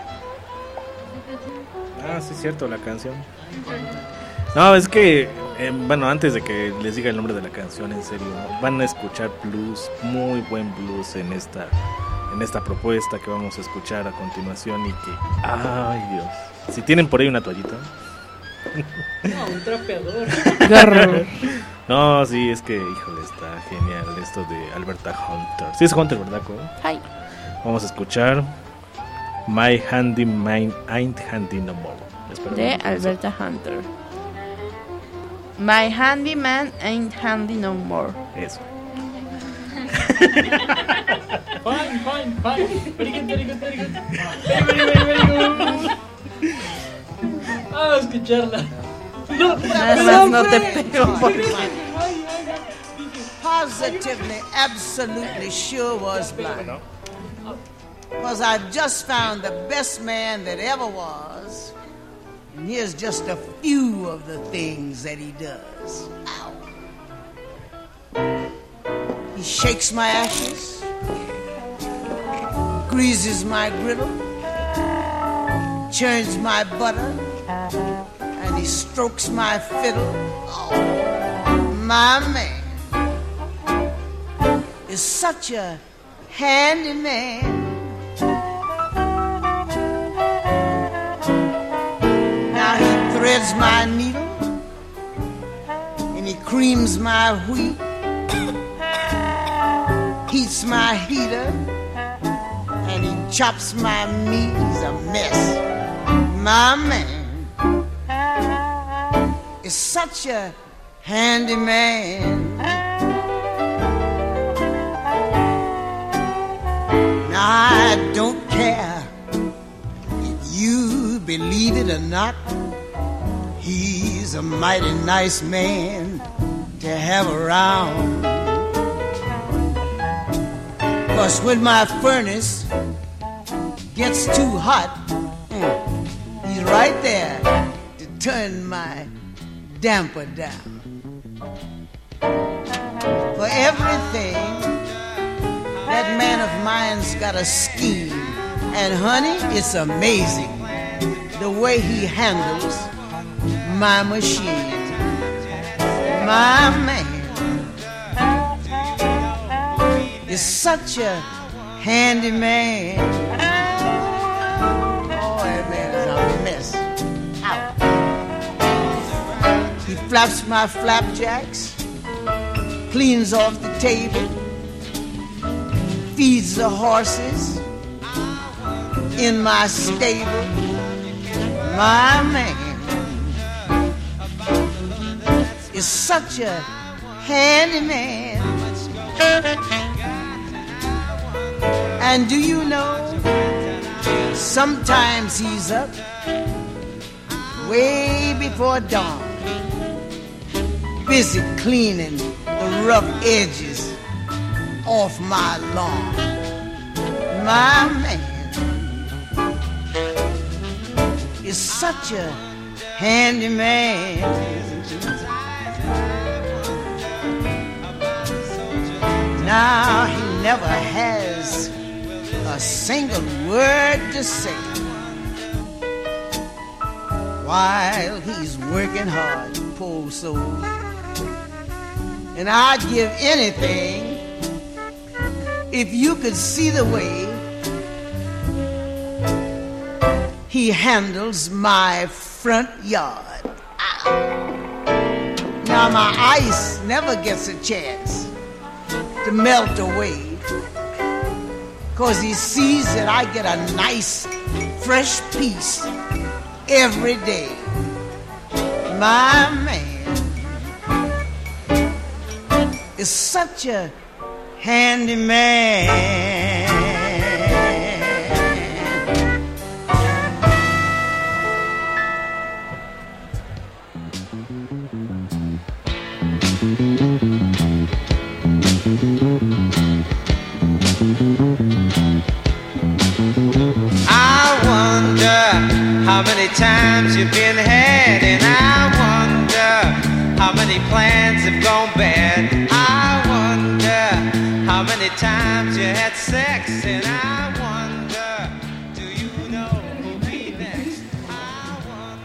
Ah, sí es cierto, la canción. No, es que, eh, bueno, antes de que les diga el nombre de la canción, en serio, van a escuchar blues, muy buen blues en esta... en esta propuesta que vamos a escuchar a continuación y que, ay Dios, si tienen por ahí una toallita. No, un trapeador. No, sí, es que, híjole, está genial esto de Alberta Hunter. Sí es Hunter, ¿verdad, Co? Hi. Vamos a escuchar My Handy Mine Ain't Handy No More. Espero De que Alberta Hunter. My Handyman Ain't Handy No More. Eso. Fine, fine, fine. Very good, very good, very good. Very, very, very, very good. Vamos a escucharla. No, Nada más no te pego por Positively, absolutely sure was blind. Because I've just found the best man that ever was. And here's just a few of the things that he does. Ow. He shakes my ashes, greases my griddle, churns my butter, and he strokes my fiddle. Oh, my man is such a handy man. Now he threads my needle and he creams my wheat, heats my heater, and he chops my meat. He's a mess. My man is such a handy man. Now I don't care if you believe it or not, he's a mighty nice man to have around. 'Cause when my furnace gets too hot, he's right there to turn my damper down. For everything, that man of mine's got a scheme. And honey, it's amazing the way he handles my machine. My man is such a handy man. Oh, that man is a mess. Out. He flaps my flapjacks, cleans off the table, feeds the horses in my stable. My man is such a handy man. And do you know, sometimes he's up way before dawn, busy cleaning the rough edges off my lawn. My man is such a handy man. Now he never has a single word to say while he's working hard, poor soul. And I'd give anything if you could see the way he handles my front yard. Now my ice never gets a chance to melt away, 'cause he sees that I get a nice fresh piece every day. My man is such a handy man. How many times you've been had, and I wonder how many plans have gone bad. I wonder how many times you had sex, and I wonder, do you know who'll be next? I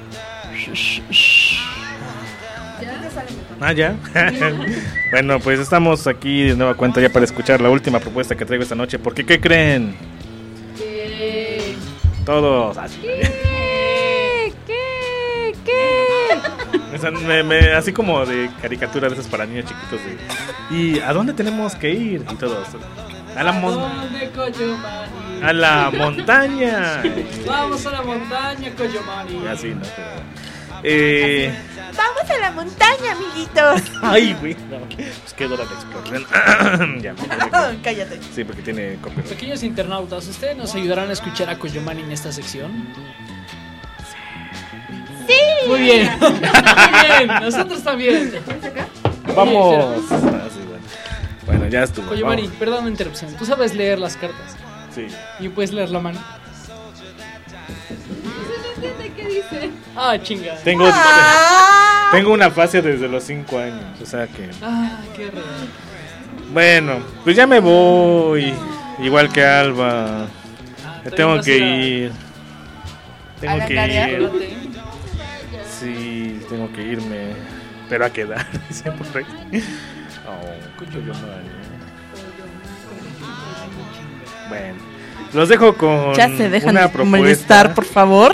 wonder. Ah, ya. Bueno, pues estamos aquí de nueva cuenta ya para escuchar la última propuesta que traigo esta noche. Porque, ¿qué creen? ¿Qué? Todos. Así, ¿Qué? ¿Qué? ¿Qué? o sea, me, me, así como de caricatura de esas para niños chiquitos. De, ¿y a dónde tenemos que ir? Y todos. A la montaña. A la montaña. Vamos a la montaña, Coyomani. Así, ¿no? Pero, eh... Vamos a la montaña, amiguitos. Ay, güey. No, pues qué Dora la Exploración. Ya, cállate. Sí, porque tiene copyright. Pequeños internautas, ¿ustedes nos ayudarán a escuchar a Coyomani en esta sección? Sí. Muy bien. Muy bien. Nosotros también. Vamos. Ah, sí, bueno. bueno, ya estuvo. Coyomani, perdón la interrupción. ¿Tú sabes leer las cartas? Sí. ¿Y puedes leer la mano? ¿Qué dice? Ah, chinga. Tengo, ah. tengo una fase desde los cinco años, o sea que... Ah, qué raro. Bueno, pues ya me voy, igual que Alba. Ah, me tengo que ir. Tengo ¿A que la ir. Sí, tengo que irme, pero a quedar, dice por ahí. Oh, escucho yo mal. Bueno, los dejo con ya se dejan una de propuesta. molestar, por favor.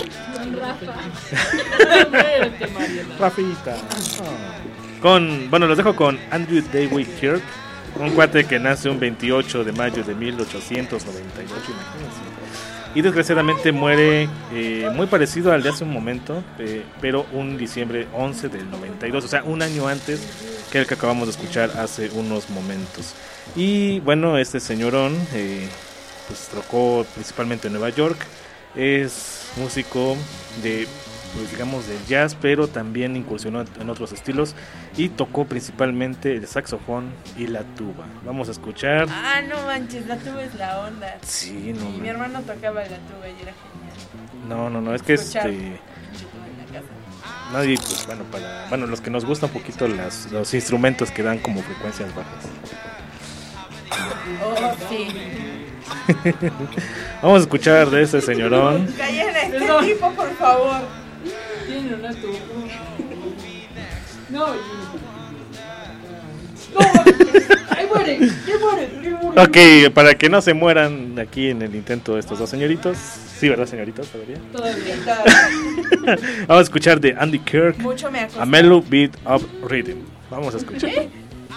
Rafita. Oh. Con, bueno, los dejo con Andrew David Kirk, un cuate que nace un veintiocho de mayo de mil ochocientos noventa y ocho, imagínense. Y desgraciadamente muere eh, muy parecido al de hace un momento, eh, pero un diciembre once del noventa y dos, o sea, un año antes que el que acabamos de escuchar hace unos momentos. Y bueno, este señorón eh, pues tocó principalmente en Nueva York, es músico de pues digamos del jazz, pero también incursionó en otros estilos y tocó principalmente el saxofón y la tuba. Vamos a escuchar. Ah, no manches, la tuba es la onda. Sí, no. Y mi hermano tocaba la tuba y era genial. No, no, no, es que Escuchar este en la casa. nadie, pues bueno, para bueno, los que nos gustan un poquito las, los instrumentos que dan como frecuencias bajas. Oh, sí. Vamos a escuchar de ese señorón. Callen a este tipo, por favor. Tiene una tuba. No, ¡ay, muere! ¡Qué muere! ¡Qué muere! Ok, para que no se mueran aquí en el intento de estos dos señoritos. Sí, ¿verdad, señoritos? ¿Todavía? Todavía. Vamos a escuchar de Andy Kirk, Mucho me ha costado. A Mellow Beat of Rhythm. Vamos a escuchar. ¿Eh?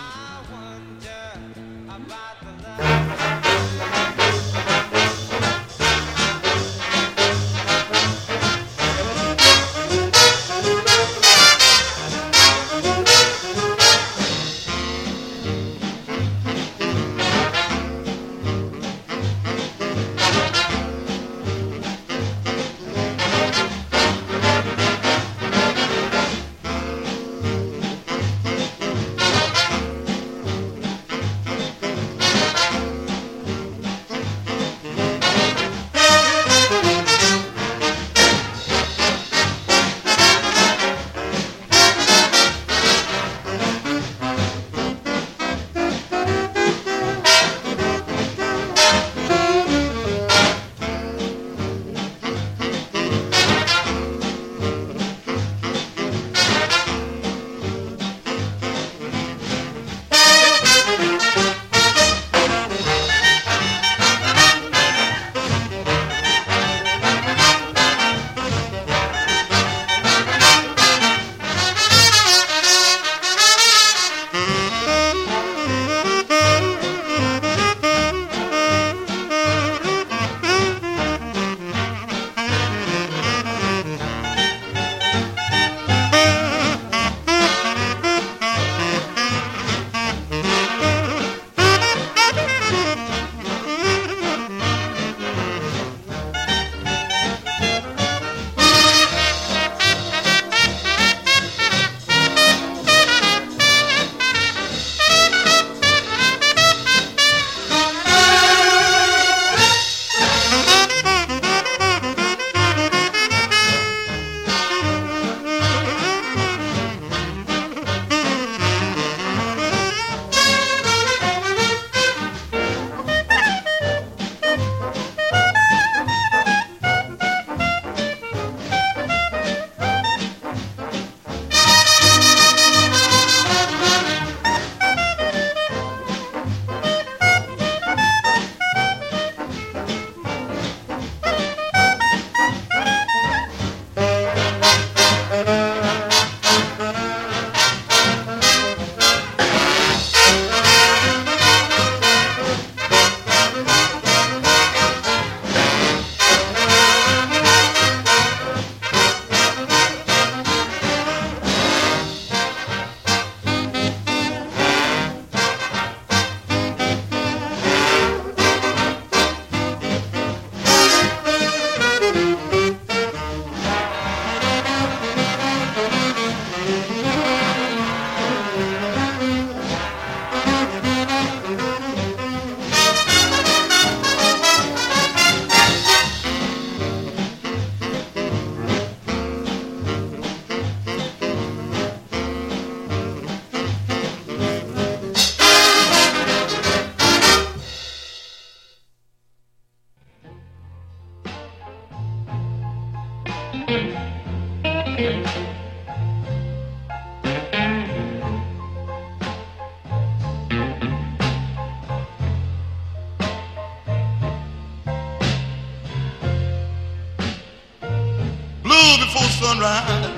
Blue before sunrise,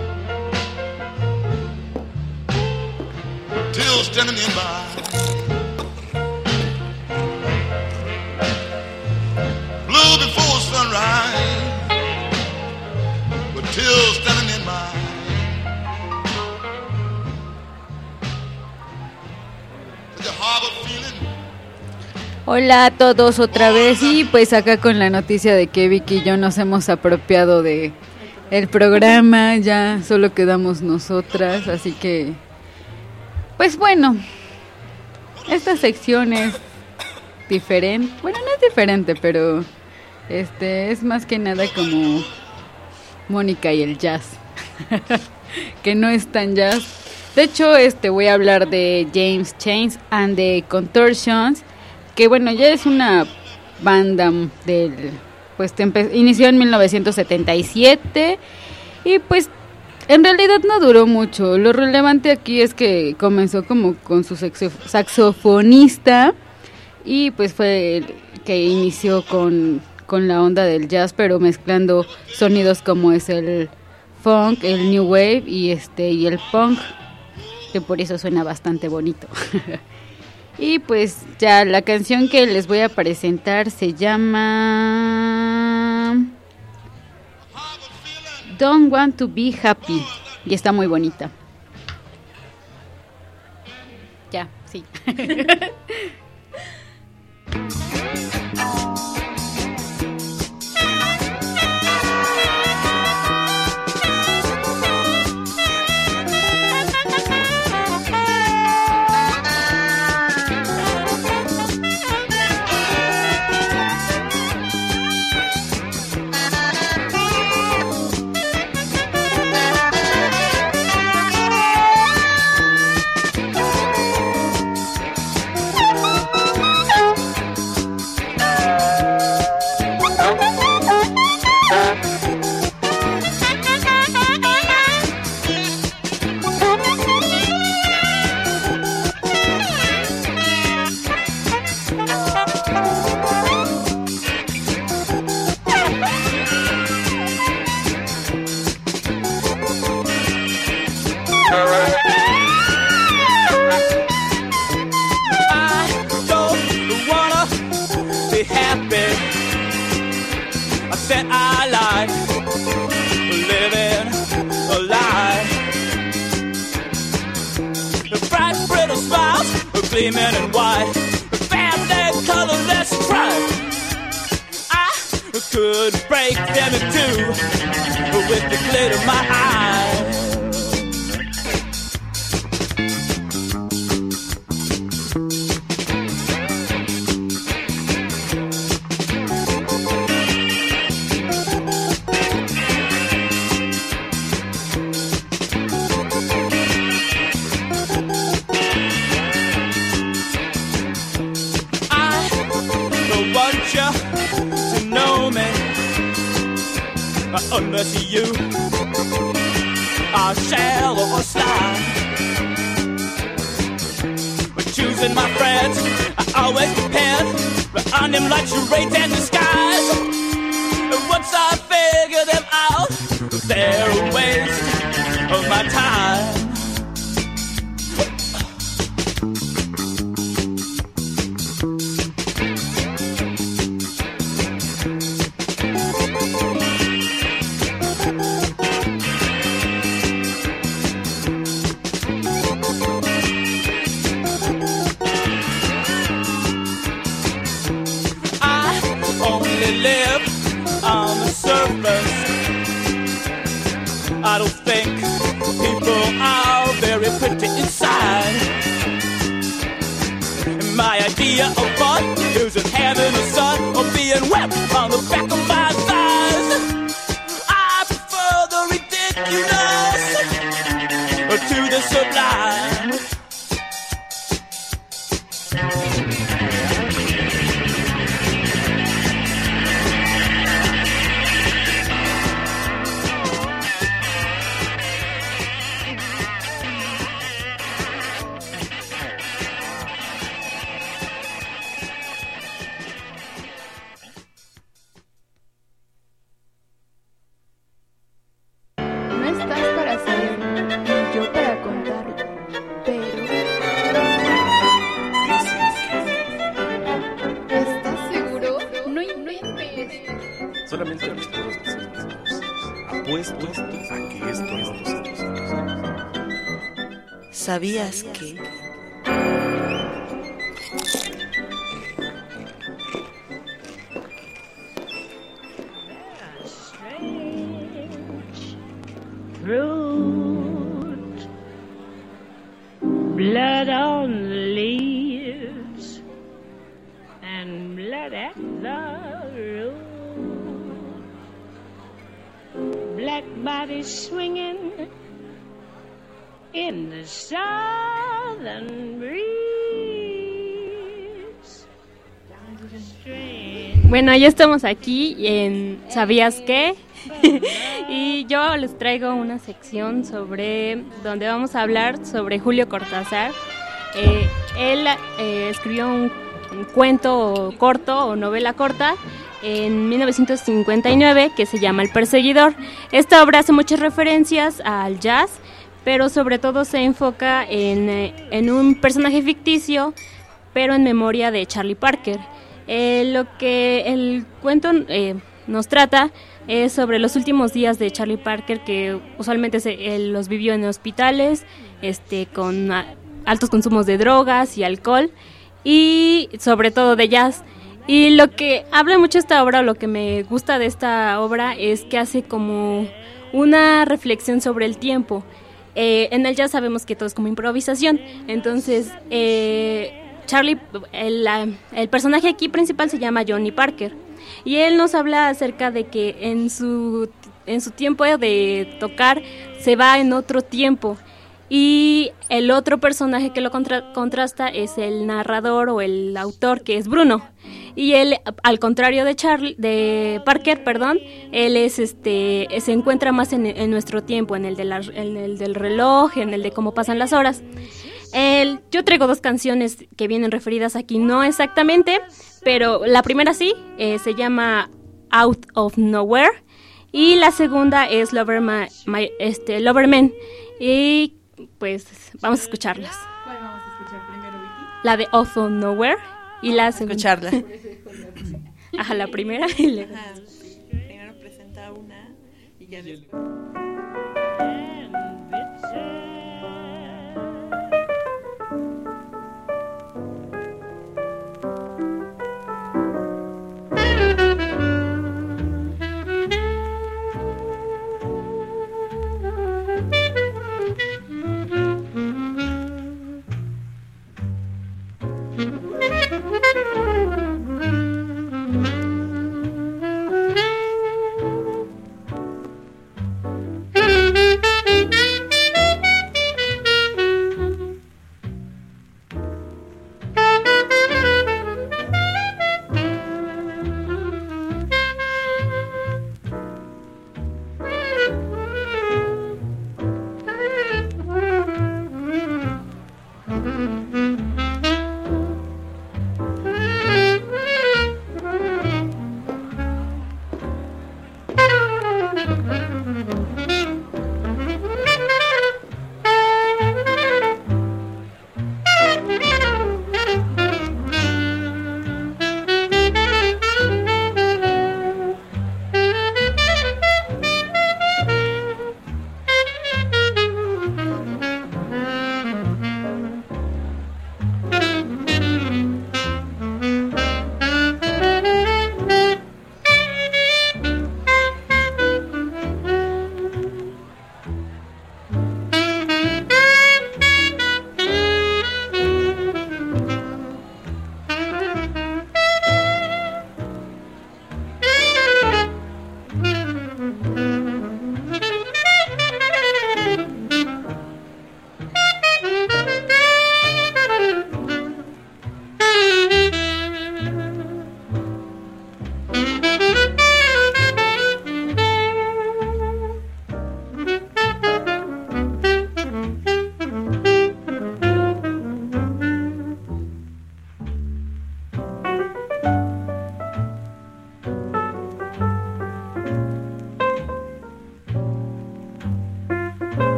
till standing in my blue before sunrise, but till standing in my such a harbor feeling. Hola a todos otra vez y pues acá con la noticia de que Vicky y yo nos hemos apropiado de el programa, ya solo quedamos nosotras, así que, pues bueno, esta sección es diferente, bueno, no es diferente, pero este es más que nada como Mónica y el jazz, que no es tan jazz. De hecho, este voy a hablar de James Chains and the Contortions, que bueno, ya es una banda del, pues empe- inició en mil novecientos setenta y siete y pues en realidad no duró mucho. Lo relevante aquí es que comenzó como con su saxo- saxofonista y pues fue el que inició con, con la onda del jazz, pero mezclando sonidos como es el funk, el new wave y este y el punk, que por eso suena bastante bonito. Y pues ya la canción que les voy a presentar se llama Don't Want to Be Happy y está muy bonita. Ya, sí. Gleaming and white, family colorless tribe. I could break them in two with the glitter in my eye. Unless you are shallow or sly. When choosing my friends, I always depend on them like charades in the skies. And once I figure them out, they're a waste of my time. I don't think people are very pretty inside. My idea of fun isn't having a son or being wept on the back of my thighs. I prefer the ridiculous to the sublime. Solamente los todos apuesto a que esto no lo sabes. ¿Sabías que? blood on the leaves and blood at the road. Black bodies swinging in the southern breeze. Bueno, ya estamos aquí en ¿Sabías qué? Y yo les traigo una sección sobre donde vamos a hablar sobre Julio Cortázar. Eh, él eh, escribió un, un cuento corto o novela corta en mil novecientos cincuenta y nueve que se llama El Perseguidor. Esta obra hace muchas referencias al jazz, pero sobre todo se enfoca en, eh, en un personaje ficticio, pero en memoria de Charlie Parker. Eh, lo que el cuento eh, nos trata es sobre los últimos días de Charlie Parker, que usualmente se, él los vivió en hospitales, este, con a, altos consumos de drogas y alcohol, y sobre todo de jazz. Y lo que habla mucho esta obra, o lo que me gusta de esta obra, es que hace como una reflexión sobre el tiempo. Eh, en el jazz sabemos que todo es como improvisación, entonces eh, Charlie, el, el personaje aquí principal se llama Johnny Parker, y él nos habla acerca de que en su, en su tiempo de tocar se va en otro tiempo, y el otro personaje que lo contra, contrasta es el narrador o el autor, que es Bruno, y él, al contrario de Charlie, de Parker, perdón, él es este se encuentra más en, en nuestro tiempo, en el, de la, en el del reloj, en el de cómo pasan las horas. El, yo traigo dos canciones que vienen referidas aquí, no exactamente, pero la primera sí, eh, se llama Out of Nowhere, y la segunda es Lover My, My, este, Loverman, y pues vamos a escucharlas. ¿Cuál vamos a escuchar primero, Vicky? La de Out of Nowhere y la segunda. Escucharla. Ajá, la primera y la... Ajá, sí. Primero presenta una y ya después.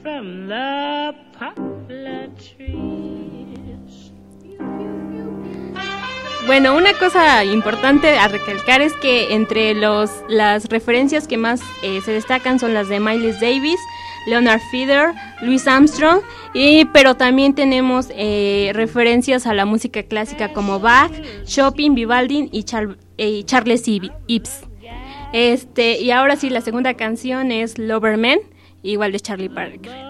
from the poplar trees. Bueno, una cosa importante a recalcar es que entre los las referencias que más eh, se destacan son las de Miles Davis, Leonard Feather, Louis Armstrong, y, pero también tenemos eh, referencias a la música clásica como Bach, Chopin, Vivaldi y, Char- eh, Charles Ives. Este, y ahora sí, la segunda canción es Loverman, igual de Charlie Parker.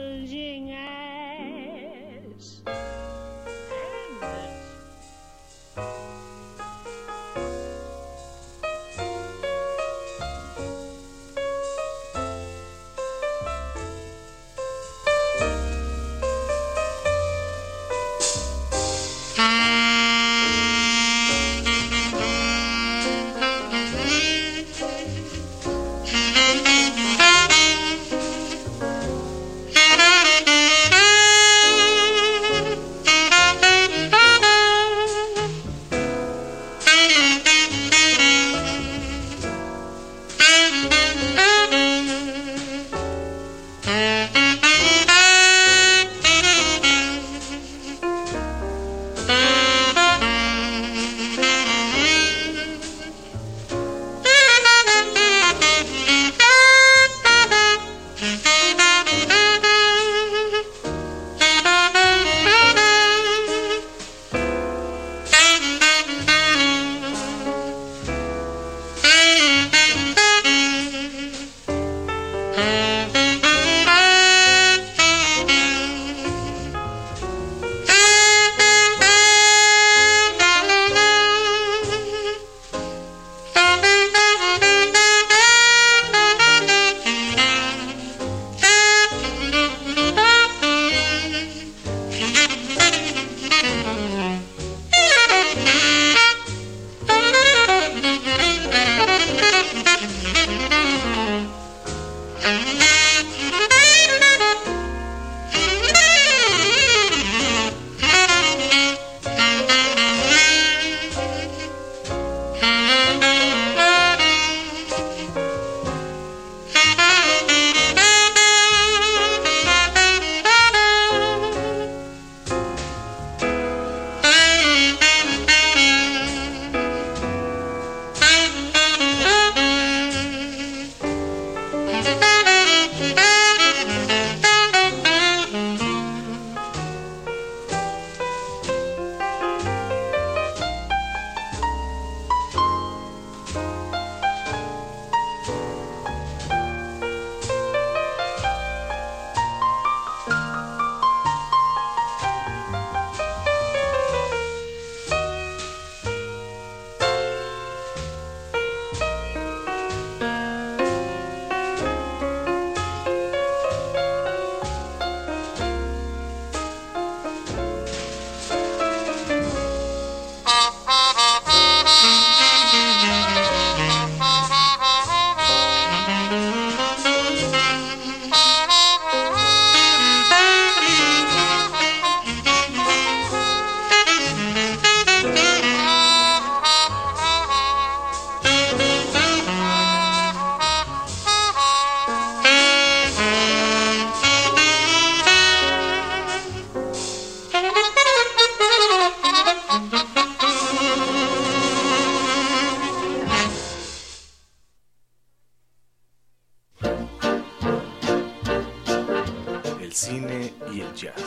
cine y el jazz.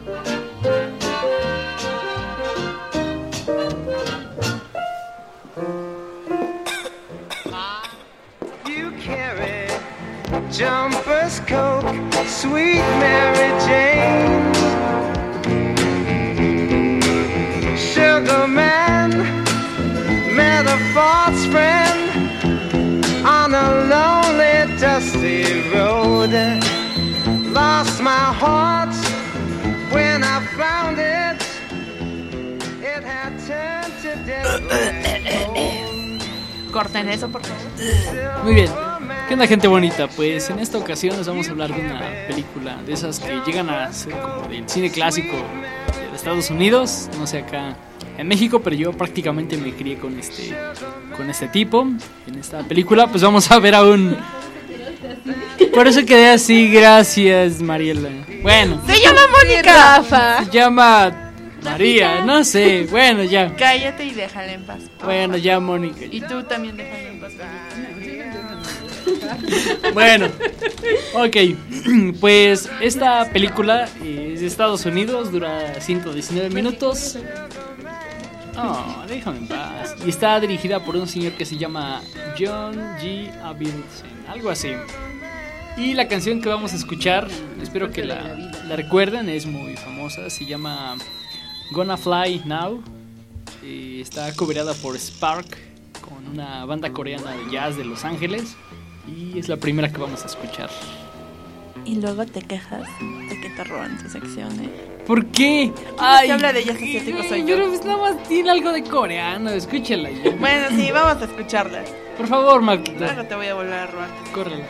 You carry Jumpers, Coke, Sweet Mary Jane, Sugar Man, met a false friend on a lonely, dusty road. Lost my heart when I found it. It had turned to death. Corten eso, por favor. Muy bien. ¿Qué onda, gente bonita? Pues en esta ocasión les vamos a hablar de una película de esas que llegan a ser como del cine clásico de Estados Unidos, no sé acá en México, pero yo prácticamente me crié con este con este tipo. En esta película pues vamos a ver a un Por eso quedé así, gracias, Mariela. Bueno. Se llama Mónica. Rafa. Se llama María, no sé. Bueno, ya. Cállate y déjala en paz. Bueno, ya, Mónica. Y tú también déjala en paz. Bueno, ok. Pues esta película es de Estados Unidos, dura ciento diecinueve minutos. Oh, déjame en paz. Y está dirigida por un señor que se llama John G. Avildsen, algo así. Y la canción que vamos a escuchar, espero que la, la recuerden, es muy famosa. Se llama Gonna Fly Now. Y está coverada por Spark, con una banda coreana de jazz de Los Ángeles. Y es la primera que vamos a escuchar. Y luego te quejas de que te roban tus secciones. ¿Por qué? Ay, que habla de jazz asiático soy yo. Pero pues nada más tiene algo de coreano, escúchala ya. Bueno, sí, vamos a escucharla. Por favor, Marquita. Luego te voy a volver a robar. Córrela.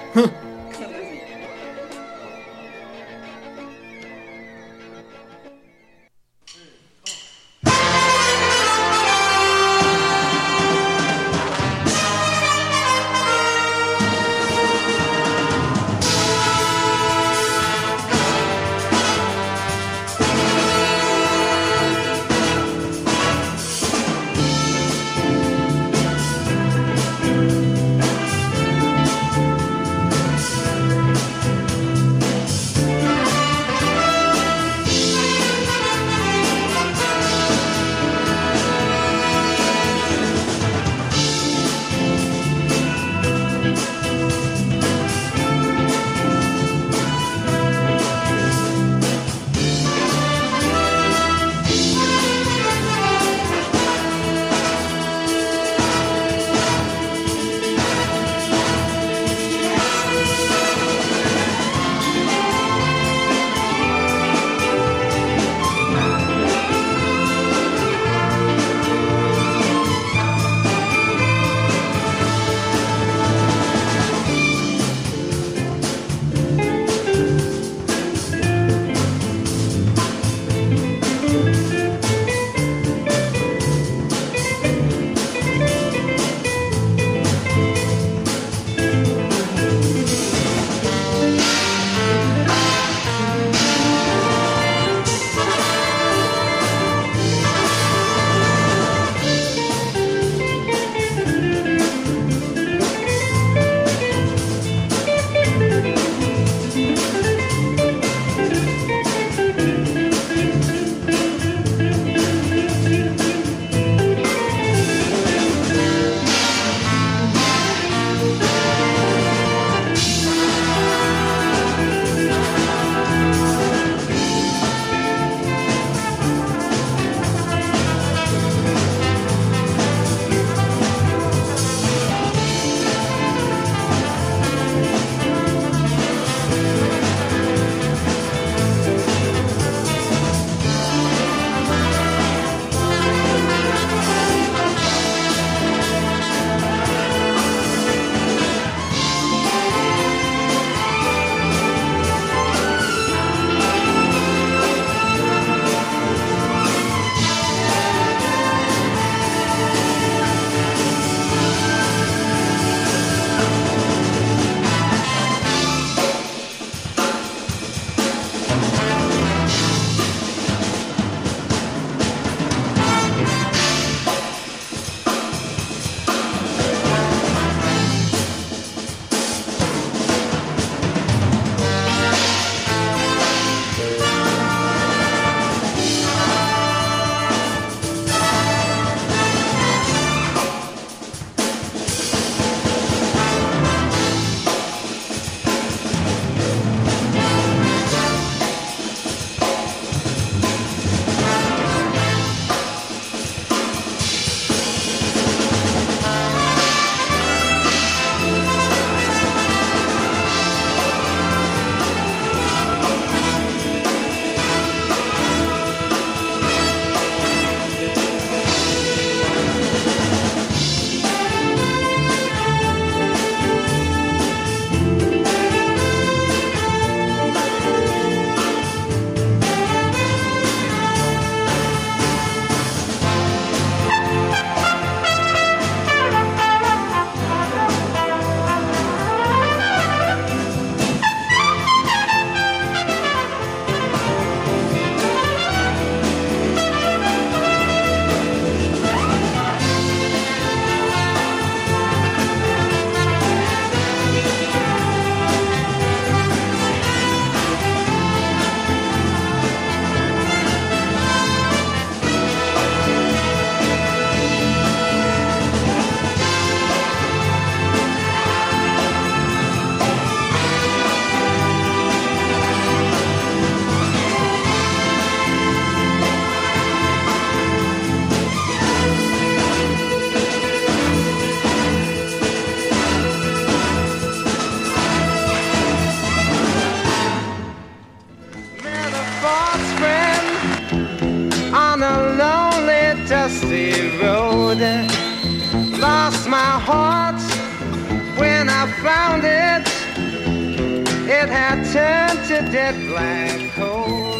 road. Lost my heart when I found it. It had turned to dead black coal.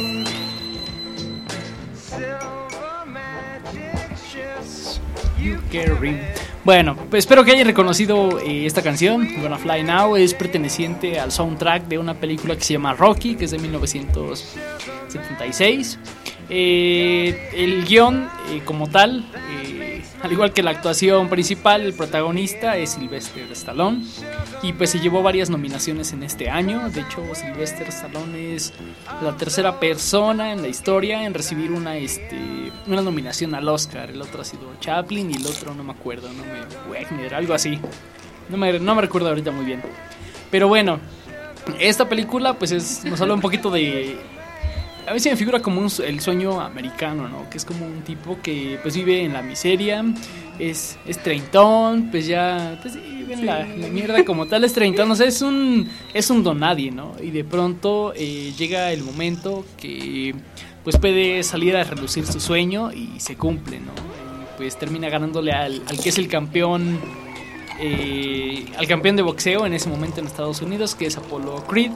Silver magic ships. You carry. Bueno, pues espero que hayan reconocido eh, esta canción, Gonna Fly Now. Es perteneciente al soundtrack de una película que se llama Rocky, que es de mil novecientos setenta y seis. Eh, el guión eh, como tal, eh, al igual que la actuación principal, el protagonista es Sylvester Stallone. Y pues se llevó varias nominaciones en este año. De hecho, Sylvester Stallone es la tercera persona en la historia en recibir una, este, una nominación al Oscar. El otro ha sido Chaplin y el otro no me acuerdo, no me Wagner, algo así. No me, no me recuerdo ahorita muy bien. Pero bueno, esta película pues es, nos habla un poquito de... A veces me figura como un, el sueño americano, ¿no? Que es como un tipo que pues vive en la miseria, es, es treintón, pues ya pues, vive en sí. la, la mierda como tal, es treintón, o sea, es un, es un don nadie, ¿no? Y de pronto eh, llega el momento que pues puede salir a relucir su sueño y se cumple, ¿no? Y pues termina ganándole al, al que es el campeón, eh, al campeón de boxeo en ese momento en Estados Unidos, que es Apollo Creed.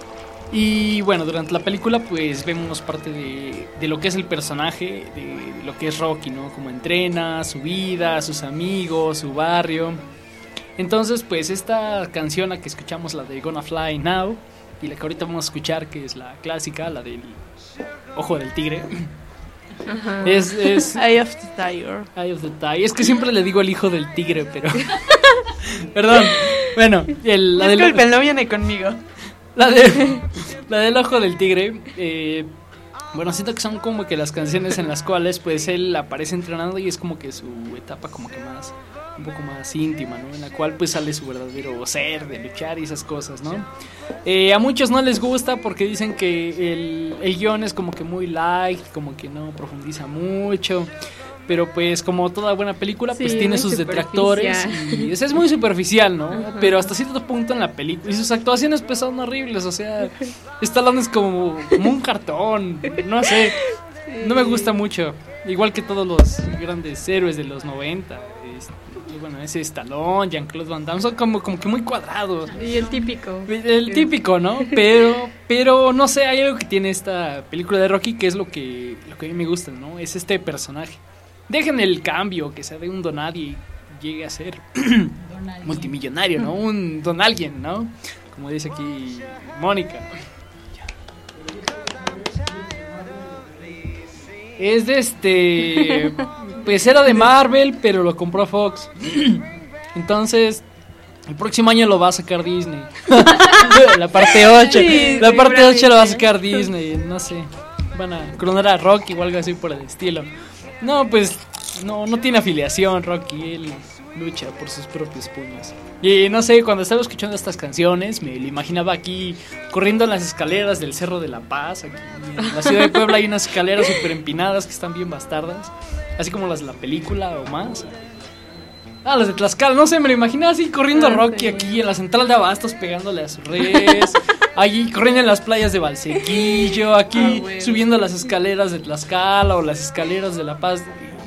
Y bueno, durante la película pues vemos parte de, de lo que es el personaje, de lo que es Rocky, ¿no? Cómo entrena, su vida, sus amigos, su barrio. Entonces pues esta canción, la que escuchamos, la de Gonna Fly Now, y la que ahorita vamos a escuchar, que es la clásica, la del Ojo del Tigre. Ajá. Es, es Eye of the Tiger. Eye of the Tiger. Es que siempre le digo el hijo del tigre, pero... Perdón. Bueno, el, la Disculpen, del... no viene conmigo. La, de, la del Ojo del Tigre, eh, bueno, siento que son como que las canciones en las cuales pues él aparece entrenando y es como que su etapa como que más, un poco más íntima, ¿no? En la cual pues sale su verdadero ser de luchar y esas cosas, ¿no? Eh, a muchos no les gusta porque dicen que el, el guión es como que muy light, como que no profundiza mucho. Pero pues como toda buena película pues sí, tiene sus detractores y es, es muy superficial, ¿no? Uh-huh. Pero hasta cierto punto en la película y sus actuaciones pues son horribles, o sea, Stallone es como, como un cartón, no sé, sí. No me gusta mucho, igual que todos los grandes héroes de los noventa, este, y bueno, ese Stallone, Jean-Claude Van Damme son como, como que muy cuadrados. Y el típico. El típico, ¿no? Pero, pero no sé, hay algo que tiene esta película de Rocky que es lo que, lo que a mí me gusta, ¿no? Es este personaje. Dejen el cambio, que sea de un don nadie y llegue a ser multimillonario, ¿no? Un don alguien, ¿no? Como dice aquí Mónica. Es de este... Pues era de Marvel, pero lo compró Fox. Entonces, el próximo año lo va a sacar Disney. La parte ocho. Sí, la parte ocho lo va a sacar Disney, no sé. Van a clonar a Rocky o algo así por el estilo. No, pues no, no tiene afiliación Rocky, él lucha por sus propios puños. Y no sé, cuando estaba escuchando estas canciones me lo imaginaba aquí corriendo en las escaleras del Cerro de la Paz. Aquí en la ciudad de Puebla hay unas escaleras súper empinadas que están bien bastardas, así como las de la película o más. Ah, las de Tlaxcala, no sé, me lo imaginaba así corriendo a Rocky aquí en la central de Abastos pegándole a sus res. Allí corriendo en las playas de Valsequillo, aquí ah, bueno. subiendo las escaleras de Tlaxcala o las escaleras de La Paz.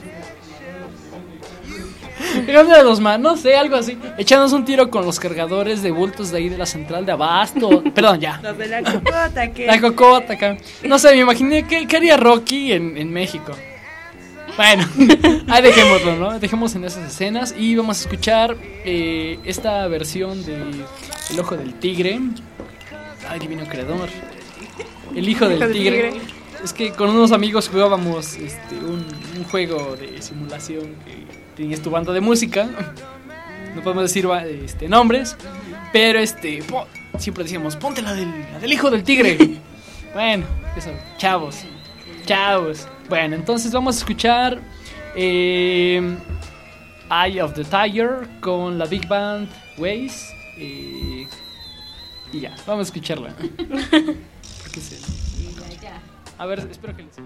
Pegándole a los manos, no sé, algo así. Echándonos un tiro con los cargadores de bultos de ahí de la central de Abasto. Perdón, ya. Los de la cocota, ¿qué? La cocota acá. No sé, me imaginé que, que haría Rocky en, en México. Bueno, ahí dejémoslo, ¿no? Dejemos en esas escenas y vamos a escuchar eh, esta versión de El Ojo del Tigre. Ay, divino creador. El hijo del, hijo del tigre. tigre. Es que con unos amigos jugábamos este, un, un juego de simulación que tenías tu banda de música. No podemos decir este, nombres, pero este po, siempre decíamos, ponte la del, la del hijo del tigre. Bueno, eso, chavos, chavos. Bueno, entonces vamos a escuchar eh, Eye of the Tiger con la Big Band Ways. Eh, y ya, vamos a escucharla. Porque se... A ver, espero que les...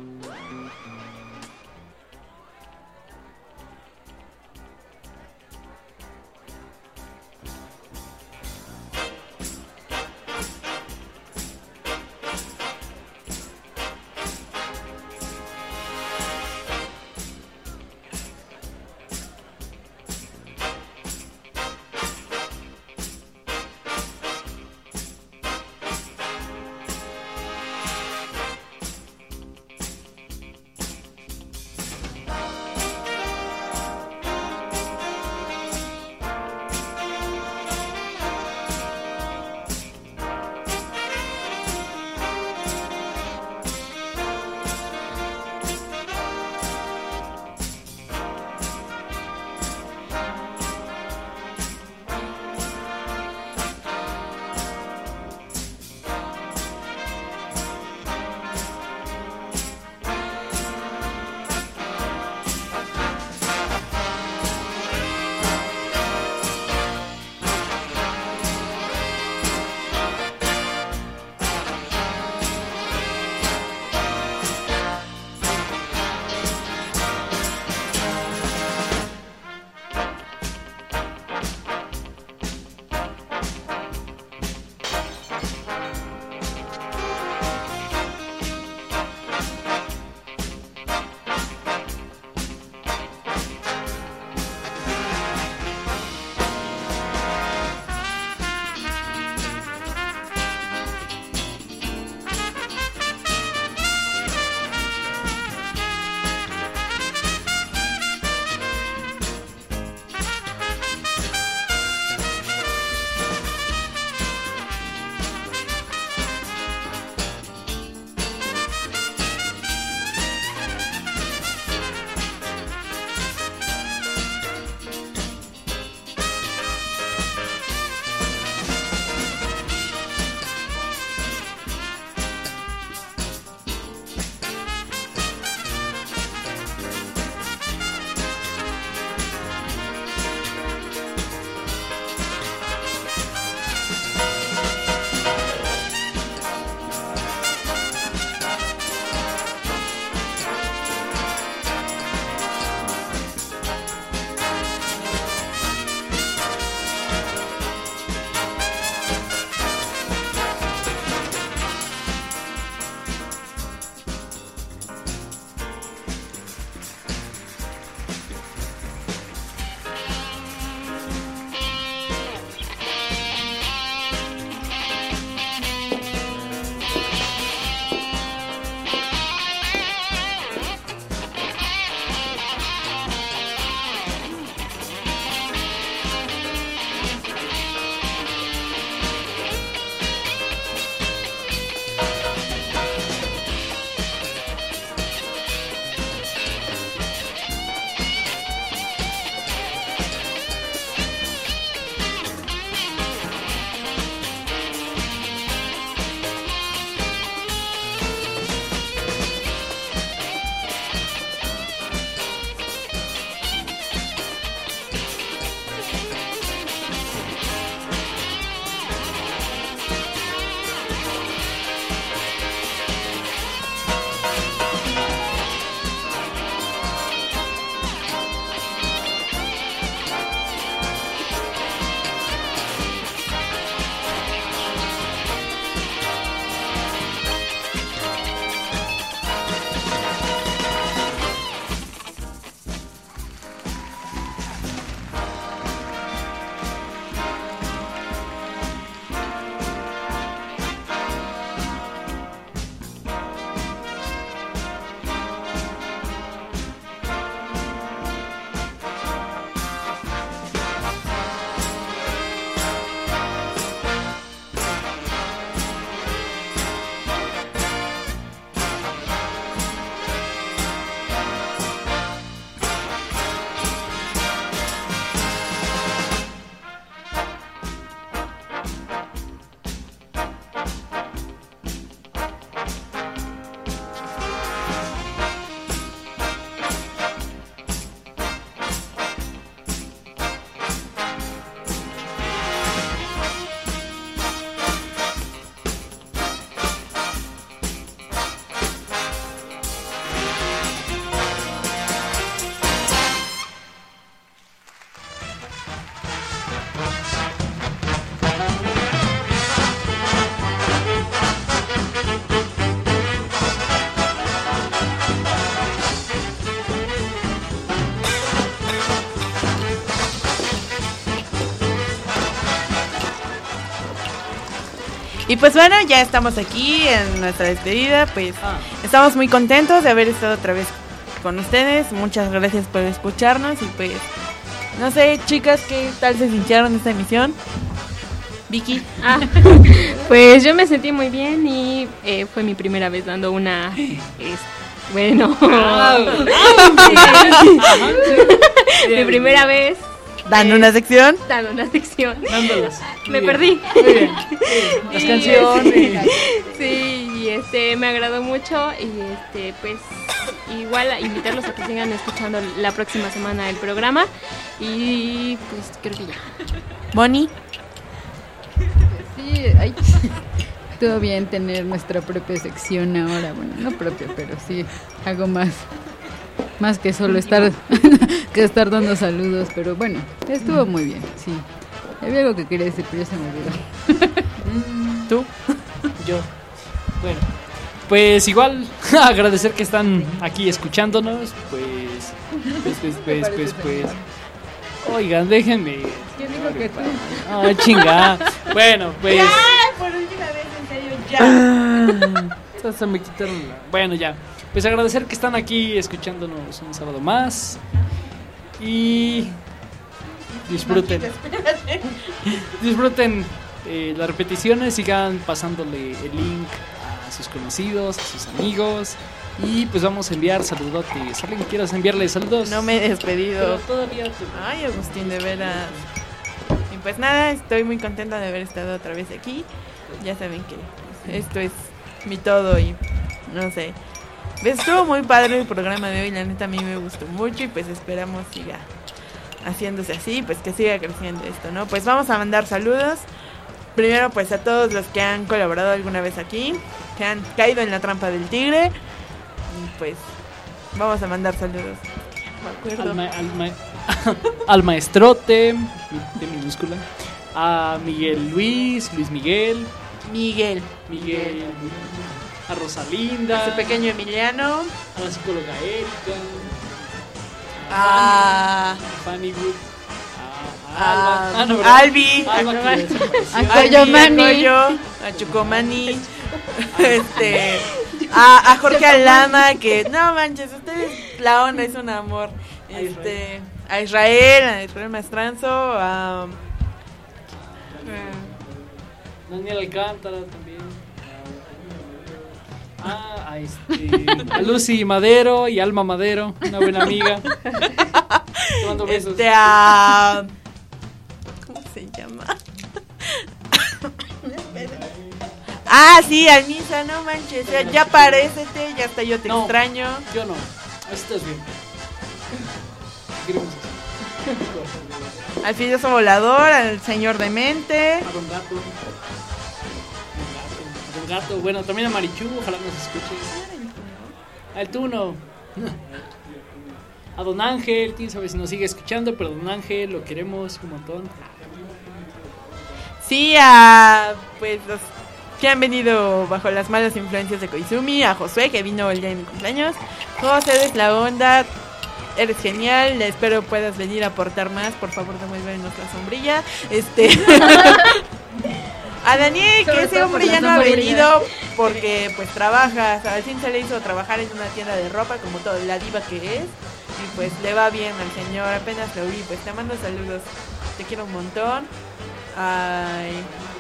Y pues bueno, ya estamos aquí en nuestra despedida. Pues estamos muy contentos de haber estado otra vez con ustedes. Muchas gracias por escucharnos. Y pues, no sé, chicas, ¿qué tal se sintieron esta emisión? Vicky. Ah, pues yo me sentí muy bien y eh, fue mi primera vez dando una... Es, bueno... mi primera vez... ¿Dando una sección? Dando una sección. Dándolas. Me Muy perdí. bien, muy bien, muy bien. Las Y, canciones. Sí, y este, me agradó mucho y este, pues igual a invitarlos a que sigan escuchando la próxima semana el programa y pues creo que ya. Bonnie. Sí, ay, todo bien tener nuestra propia sección ahora, bueno, no propia, pero sí, algo más, más que solo estar, que estar dando saludos, pero bueno, estuvo muy bien, sí. Había algo que quería decir, pero ya se me olvidó. ¿Tú? Yo. Bueno, pues igual agradecer que están aquí escuchándonos, pues, pues, pues, pues, pues, pues. Oigan, déjenme. ¿Quién dijo que tú? Ah, chinga. Bueno, pues. Ya, por última vez, en serio, ya. Se me quitaron la... Bueno, ya. Pues agradecer que están aquí escuchándonos un sábado más. Y disfruten. Disfruten eh, las repeticiones. Sigan pasándole el link a sus conocidos, a sus amigos. Y pues vamos a enviar saludotes. ¿Alguien quieras enviarle saludos? No me he despedido. Pero todavía te... Ay, Agustín, de veras. Y pues nada, estoy muy contenta de haber estado otra vez aquí. Ya saben que esto es mi todo y no sé. Estuvo muy padre el programa de hoy, la neta a mí me gustó mucho y pues esperamos siga haciéndose así, pues que siga creciendo esto, ¿no? Pues vamos a mandar saludos. Primero pues a todos los que han colaborado alguna vez aquí, que han caído en la trampa del tigre. Y pues vamos a mandar saludos. Me acuerdo. Al, ma- al, ma- al maestrote de minúscula, a Miguel Luis, Luis Miguel, Miguel, Miguel, a Rosalinda, a su pequeño Emiliano, a la psicóloga Erika, a Fanny Wood, a, a, a Alba, ah, no, a Albi, Alba, a, que- a Coyomani, a Coyo, a Chocomani, este, a, a Jorge Alama, que no manches, ustedes, la onda es un amor, este, a Israel, a Israel Maestranzo, a Daniel Alcántara también. Ah, a, este, a Lucy Madero y Alma Madero, una buena amiga. Te mando besos. Este, a... ¿Cómo se llama? Ah, sí, a Misa, no manches, ya, ya parécete, ya hasta yo te No, extraño. Yo no, estás bien. Queremos eso. Al filósofo volador, al señor demente. A Don Gato. Don Gato, bueno, también a Marichu, ojalá nos escuches. Al Tuno. A Don Ángel, quién sabe si nos sigue escuchando, pero Don Ángel lo queremos un montón. Sí, a pues los que han venido bajo las malas influencias de Koizumi, a Josué que vino el día de mi cumpleaños. José, eres la onda, eres genial, espero puedas venir a aportar más, por favor devuélvenos la sombrilla. Este a Daniel, Sobre que ese todo hombre por ya la no ha sombrilla. venido porque pues trabaja, o sea, al fin se le hizo trabajar en una tienda de ropa como toda la diva que es. Y pues le va bien al señor, apenas lo vi, pues te mando saludos, te quiero un montón. Ay.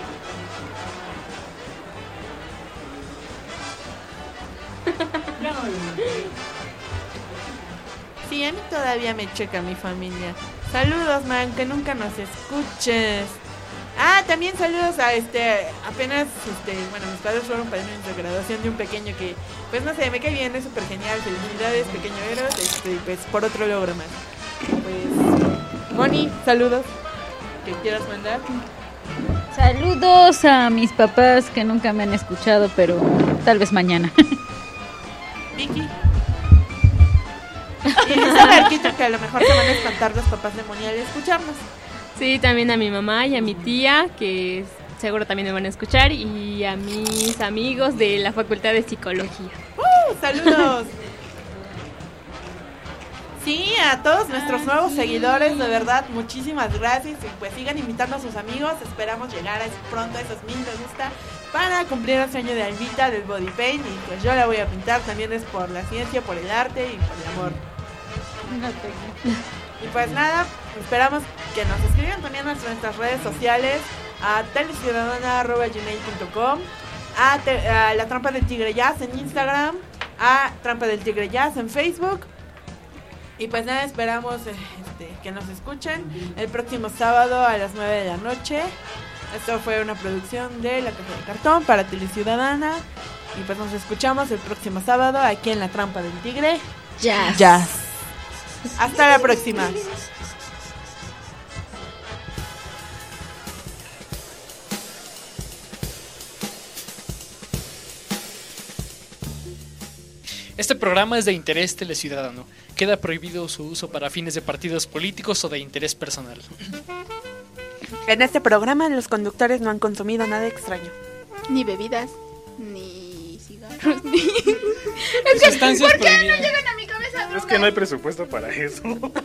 Sí, a mí todavía me checa mi familia. Saludos, man, que nunca nos escuches. Ah, también saludos a este, apenas, este, bueno, mis padres fueron padrinos de graduación de un pequeño que, pues no sé, me cae bien, es súper genial, felicidades, pequeño Eros, este, pues por otro logro más. Pues, Moni, saludos, que quieras mandar. Saludos a mis papás que nunca me han escuchado, pero tal vez mañana. Vicky. Y dice Marquito que a lo mejor se van a espantar los papás de Moni al escucharnos. Sí, también a mi mamá y a mi tía, que seguro también me van a escuchar, y a mis amigos de la Facultad de Psicología. ¡Uh! ¡Saludos! Sí, a todos nuestros nuevos seguidores, de verdad, muchísimas gracias. Y pues sigan invitando a sus amigos. Esperamos llegar a pronto a esos mil me gusta para cumplir el sueño de Albita del body paint. Y pues yo la voy a pintar, también es por la ciencia, por el arte y por el amor. Y pues nada, esperamos que nos escriban también a nuestras redes sociales, a teleciudadana arroba gmail punto com, a, te, a La Trampa del Tigre Jazz en Instagram, a Trampa del Tigre Jazz en Facebook. Y pues nada, esperamos este, que nos escuchen el próximo sábado a las nueve de la noche. Esto fue una producción de La Caja de Cartón para Teleciudadana. Y pues nos escuchamos el próximo sábado aquí en La Trampa del Tigre Jazz. Jazz. Hasta la próxima. Este programa es de interés teleciudadano. Queda prohibido su uso para fines de partidos políticos o de interés personal. En este programa los conductores no han consumido nada extraño. Ni bebidas, ni cigarros, ni... Es que, ¿por qué no llegan a mi cabeza? Es que no hay presupuesto para eso.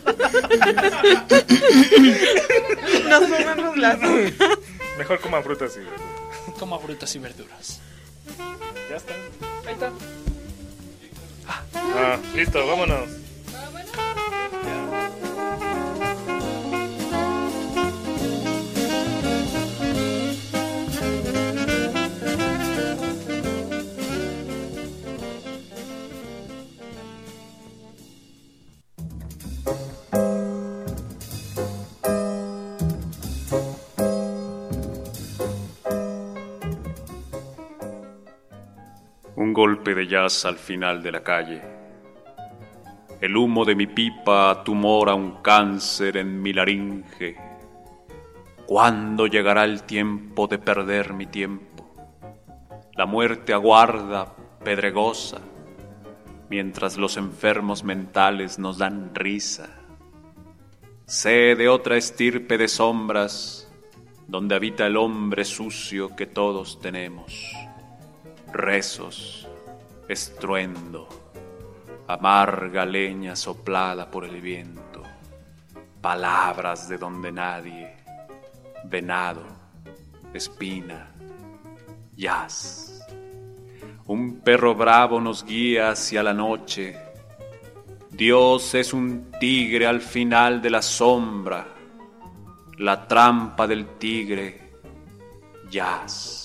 Nos comemos las... Mejor coman frutas y verduras. Coma frutas y verduras. Ya está. Ahí está. Ah, listo, vámonos. Un golpe de jazz al final de la calle. El humo de mi pipa tumora un cáncer en mi laringe. ¿Cuándo llegará el tiempo de perder mi tiempo? La muerte aguarda, pedregosa, mientras los enfermos mentales nos dan risa. Sé de otra estirpe de sombras, donde habita el hombre sucio que todos tenemos. Rezos, estruendo, amarga leña soplada por el viento, palabras de donde nadie, venado, espina, jazz. Un perro bravo nos guía hacia la noche. Dios es un tigre al final de la sombra, la trampa del tigre, jazz.